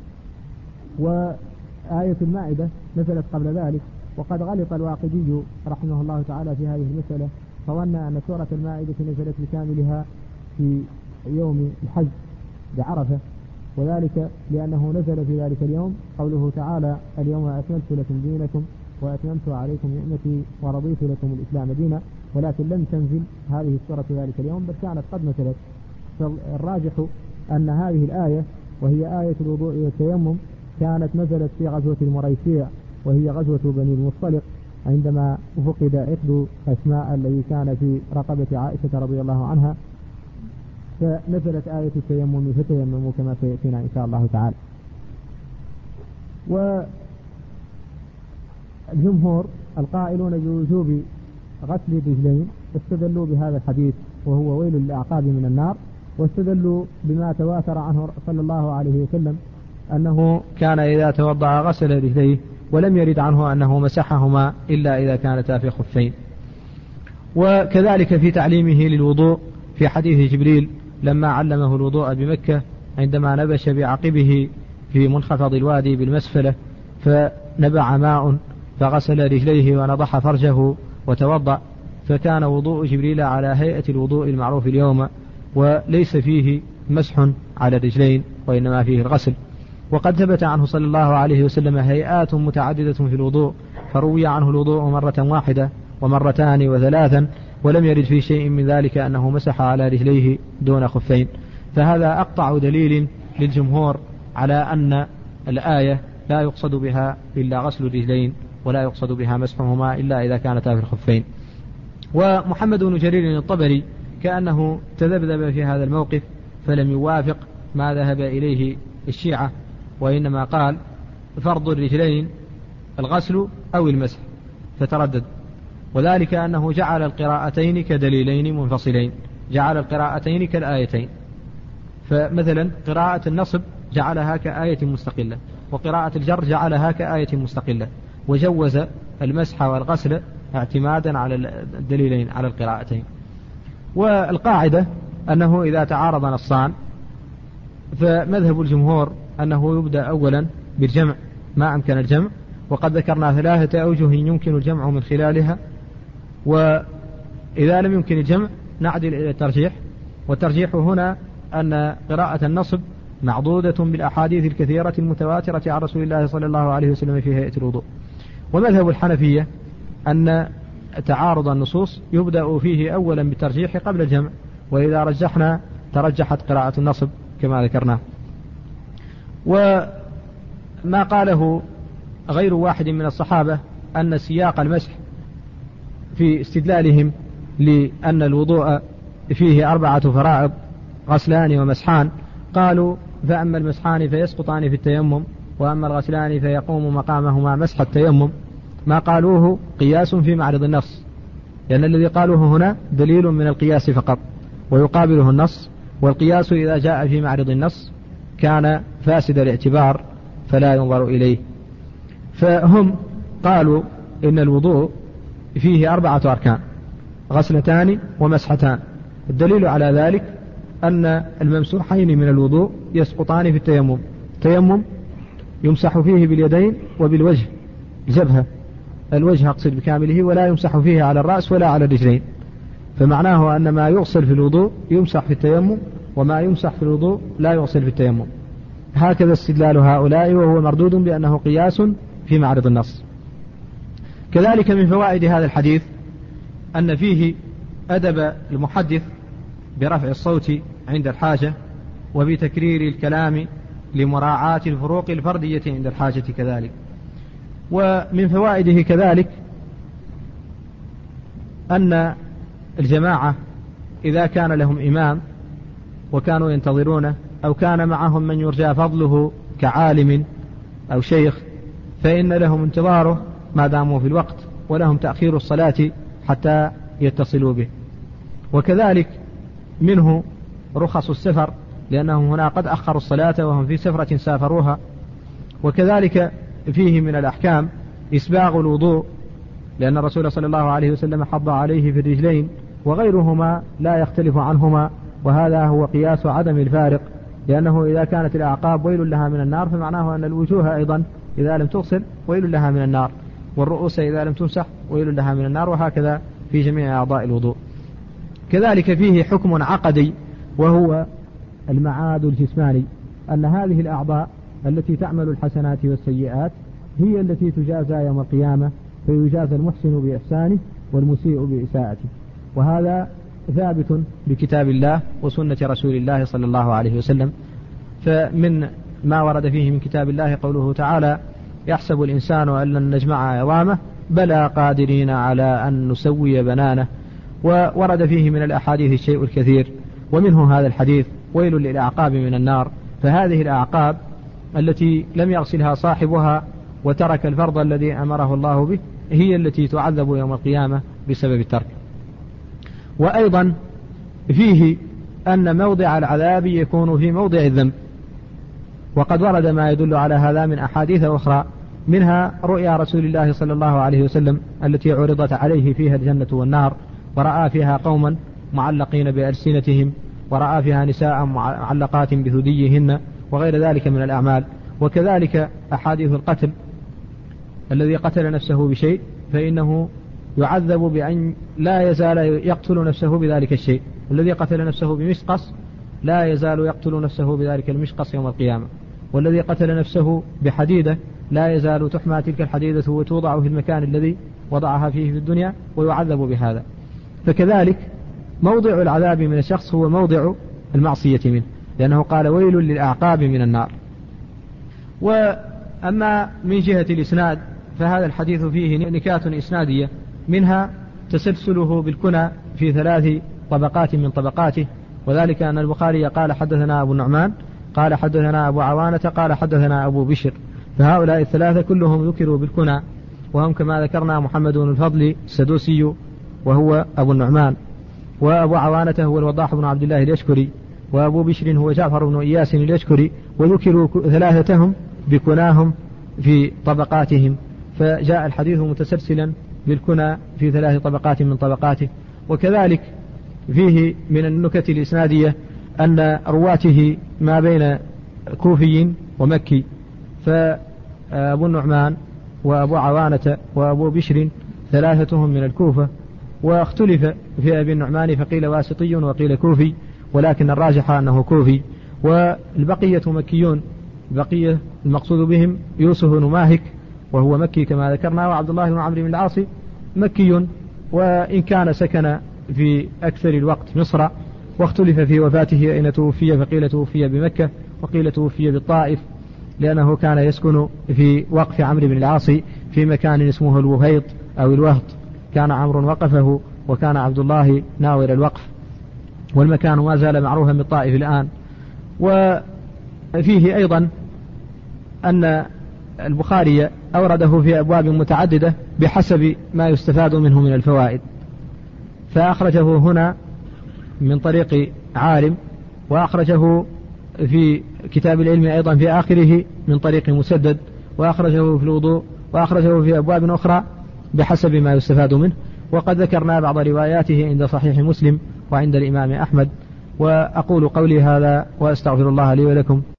وآية المائدة نزلت قبل ذلك. وقد غلط الواقدي رحمه الله تعالى في هذه المسألة، فظن أن سورة المائدة نزلت بكاملها في يوم الحج بعرفة، وذلك لأنه نزل في ذلك اليوم قوله تعالى: اليوم أكملت لكم دينكم وأتممت عليكم نعمتي ورضيت لكم الإسلام دينا، ولكن لم تنزل هذه السورة ذلك اليوم بل كانت قد نزلت. فالراجح أن هذه الآية وهي آية الوضوء والتيمم كانت نزلت في غزوة المريسيع، وهي غزوة بني المصطلق، عندما فقد عقد أسماء الذي كان في رقبة عائشة رضي الله عنها، فنزلت آية التيمم فتيمموا كما سيأتينا إن شاء الله تعالى. والجمهور القائلون بوجوب غسل الرجلين استدلوا بهذا الحديث وهو ويل للأعقاب من النار، واستدلوا بما تواتر عنه صلى الله عليه وسلم أنه كان إذا توضأ غسل رجليه، ولم يرد عنه أنه مسحهما إلا إذا كانتا في خفين. وكذلك في تعليمه للوضوء في حديث جبريل لما علمه الوضوء بمكة عندما نبش بعقبه في منخفض الوادي بالمسفلة فنبع ماء فغسل رجليه ونضح فرجه وتوضأ، فكان وضوء جبريل على هيئة الوضوء المعروف اليوم، وليس فيه مسح على الرجلين وإنما فيه الغسل. وقد ثبت عنه صلى الله عليه وسلم هيئات متعددة في الوضوء، فروي عنه الوضوء مرة واحدة ومرتان وثلاثا، ولم يرد في شيء من ذلك أنه مسح على رجليه دون خفين. فهذا أقطع دليل للجمهور على أن الآية لا يقصد بها إلا غسل الرجلين، ولا يقصد بها مسحهما إلا إذا كانتا في الخفين. ومحمد بن جرير الطبري كأنه تذبذب في هذا الموقف، فلم يوافق ما ذهب إليه الشيعة، وإنما قال فرض الرجلين الغسل أو المسح، فتردد. وذلك أنه جعل القراءتين كدليلين منفصلين، جعل القراءتين كالآيتين. فمثلا قراءة النصب جعلها كآية مستقلة، وقراءة الجر جعلها كآية مستقلة، وجوز المسح والغسل اعتمادا على الدليلين على القراءتين. والقاعدة أنه إذا تعارض نصان فمذهب الجمهور أنه يبدأ أولا بالجمع ما أمكن الجمع، وقد ذكرنا ثلاثة أوجه يمكن الجمع من خلالها، وإذا لم يمكن الجمع نعدل إلى الترجيح. والترجيح هنا أن قراءة النصب معضودة بالأحاديث الكثيرة المتواترة عن رسول الله صلى الله عليه وسلم في هيئة الوضوء. ومذهب الحنفية أن تعارض النصوص يبدأ فيه أولا بالترجيح قبل الجمع، وإذا رجحنا ترجحت قراءة النصب كما ذكرنا. وما قاله غير واحد من الصحابة أن سياق المسح في استدلالهم لأن الوضوء فيه أربعة فرائض غسلان ومسحان، قالوا فأما المسحان فيسقطان في التيمم، وأما الغسلان فيقوم مقامهما مسح التيمم. ما قالوه قياس في معرض النص، لأن الذي قالوه هنا دليل من القياس فقط ويقابله النص، والقياس إذا جاء في معرض النص كان فاسد الاعتبار فلا ينظر إليه. فهم قالوا إن الوضوء فيه أربعة أركان، غسلتان ومسحتان. الدليل على ذلك أن الممسوحين من الوضوء يسقطان في التيمم. التيمم يمسح فيه باليدين وبالوجه، الجبهة الوجه أقصد بكامله، ولا يمسح فيه على الرأس ولا على الرجلين. فمعناه أن ما يغسل في الوضوء يمسح في التيمم، وما يمسح في الوضوء لا يغسل في التيمم. هكذا استدلال هؤلاء، وهو مردود بأنه قياس في معرض النص. كذلك من فوائد هذا الحديث أن فيه أدب المحدث برفع الصوت عند الحاجة، وبتكرير الكلام لمراعاة الفروق الفردية عند الحاجة كذلك. ومن فوائده كذلك أن الجماعة إذا كان لهم إمام وكانوا ينتظرونه، أو كان معهم من يرجى فضله كعالم أو شيخ، فإن لهم انتظاره ما داموا في الوقت، ولهم تأخير الصلاة حتى يتصلوا به. وكذلك منه رخص السفر، لأنهم هنا قد أخروا الصلاة وهم في سفرة سافروها. وكذلك فيه من الأحكام إسباغ الوضوء، لأن الرسول صلى الله عليه وسلم حض عليه في الرجلين، وغيرهما لا يختلف عنهما، وهذا هو قياس عدم الفارق، لأنه إذا كانت الأعقاب ويل لها من النار، فمعناه أن الوجوه أيضا إذا لم تغسل ويل لها من النار، والرؤوس إذا لم تمسح ويل لها من النار، وهكذا في جميع أعضاء الوضوء. كذلك فيه حكم عقدي، وهو المعاد الجسماني، أن هذه الأعضاء التي تعمل الحسنات والسيئات هي التي تجازى يوم القيامة، فيجازى المحسن بإحسانه والمسيء بإساءته. وهذا ثابت بكتاب الله وسنة رسول الله صلى الله عليه وسلم. فمن ما ورد فيه من كتاب الله قوله تعالى: يحسب الإنسان أن لن نجمع عظامه بلى قادرين على أن نسوي بنانه. وورد فيه من الأحاديث الشيء الكثير، ومنه هذا الحديث: ويل للأعقاب من النار. فهذه الأعقاب التي لم يغسلها صاحبها وترك الفرض الذي أمره الله به هي التي تعذب يوم القيامة بسبب الترك. وأيضا فيه أن موضع العذاب يكون في موضع الذنب، وقد ورد ما يدل على هذا من أحاديث أخرى، منها رؤيا رسول الله صلى الله عليه وسلم التي عرضت عليه فيها الجنة والنار، ورأى فيها قوما معلقين بألسنتهم، ورأى فيها نساء معلقات بثديهن، وغير ذلك من الأعمال. وكذلك أحاديث القتل، الذي قتل نفسه بشيء فإنه يعذب بأن لا يزال يقتل نفسه بذلك الشيء. الذي قتل نفسه بمشقص لا يزال يقتل نفسه بذلك المشقص يوم القيامة، والذي قتل نفسه بحديدة لا يزال تحمى تلك الحديدة وتوضع في المكان الذي وضعها فيه في الدنيا ويعذب بهذا. فكذلك موضع العذاب من الشخص هو موضع المعصية منه، لأنه قال: ويل للأعقاب من النار. أما من جهة الإسناد فهذا الحديث فيه نكات إسنادية، منها تسلسله بالكنى في ثلاث طبقات من طبقاته، وذلك أن البخاري قال حدثنا أبو النعمان، قال حدثنا أبو عوانة، قال حدثنا أبو بشر، فهؤلاء الثلاثة كلهم ذكروا بالكنى، وهم كما ذكرنا محمد بن الفضل السدوسي وهو أبو النعمان، وأبو عوانة هو الوضاح بن عبد الله اليشكري، وأبو بشر هو جعفر بن إياس اليشكري، وذكروا ثلاثتهم بكناهم في طبقاتهم، فجاء الحديث متسلسلا بالكنى في ثلاث طبقات من طبقاته. وكذلك فيه من النكت الإسنادية أن رواته ما بين كوفي ومكي، فأبو النعمان وأبو عوانة وأبو بشر ثلاثتهم من الكوفة، واختلف في أبي النعمان فقيل واسطي وقيل كوفي، ولكن الراجح أنه كوفي، والبقية مكيون. بقية المقصود بهم يوسف بن ماهك وهو مكي كما ذكرنا، وعبد الله بن عمرو بن العاص مكي، وإن كان سكن في أكثر الوقت مصر، واختلف في وفاته أين توفي، فقيل توفي بمكة وقيل توفي بالطائف، لأنه كان يسكن في وقف عمرو بن العاص في مكان اسمه الوهيط أو الوهط، كان عمرو وقفه وكان عبد الله ناول الوقف، والمكان ما زال معروفا بالطائف الآن. وفيه أيضا أن البخاري أورده في أبواب متعددة بحسب ما يستفاد منه من الفوائد، فأخرجه هنا من طريق عالم، وأخرجه في كتاب العلم أيضا في آخره من طريق مسدد، وأخرجه في الوضوء، وأخرجه في أبواب أخرى بحسب ما يستفاد منه. وقد ذكرنا بعض رواياته عند صحيح مسلم وعند الإمام أحمد. وأقول قولي هذا وأستغفر الله لي ولكم.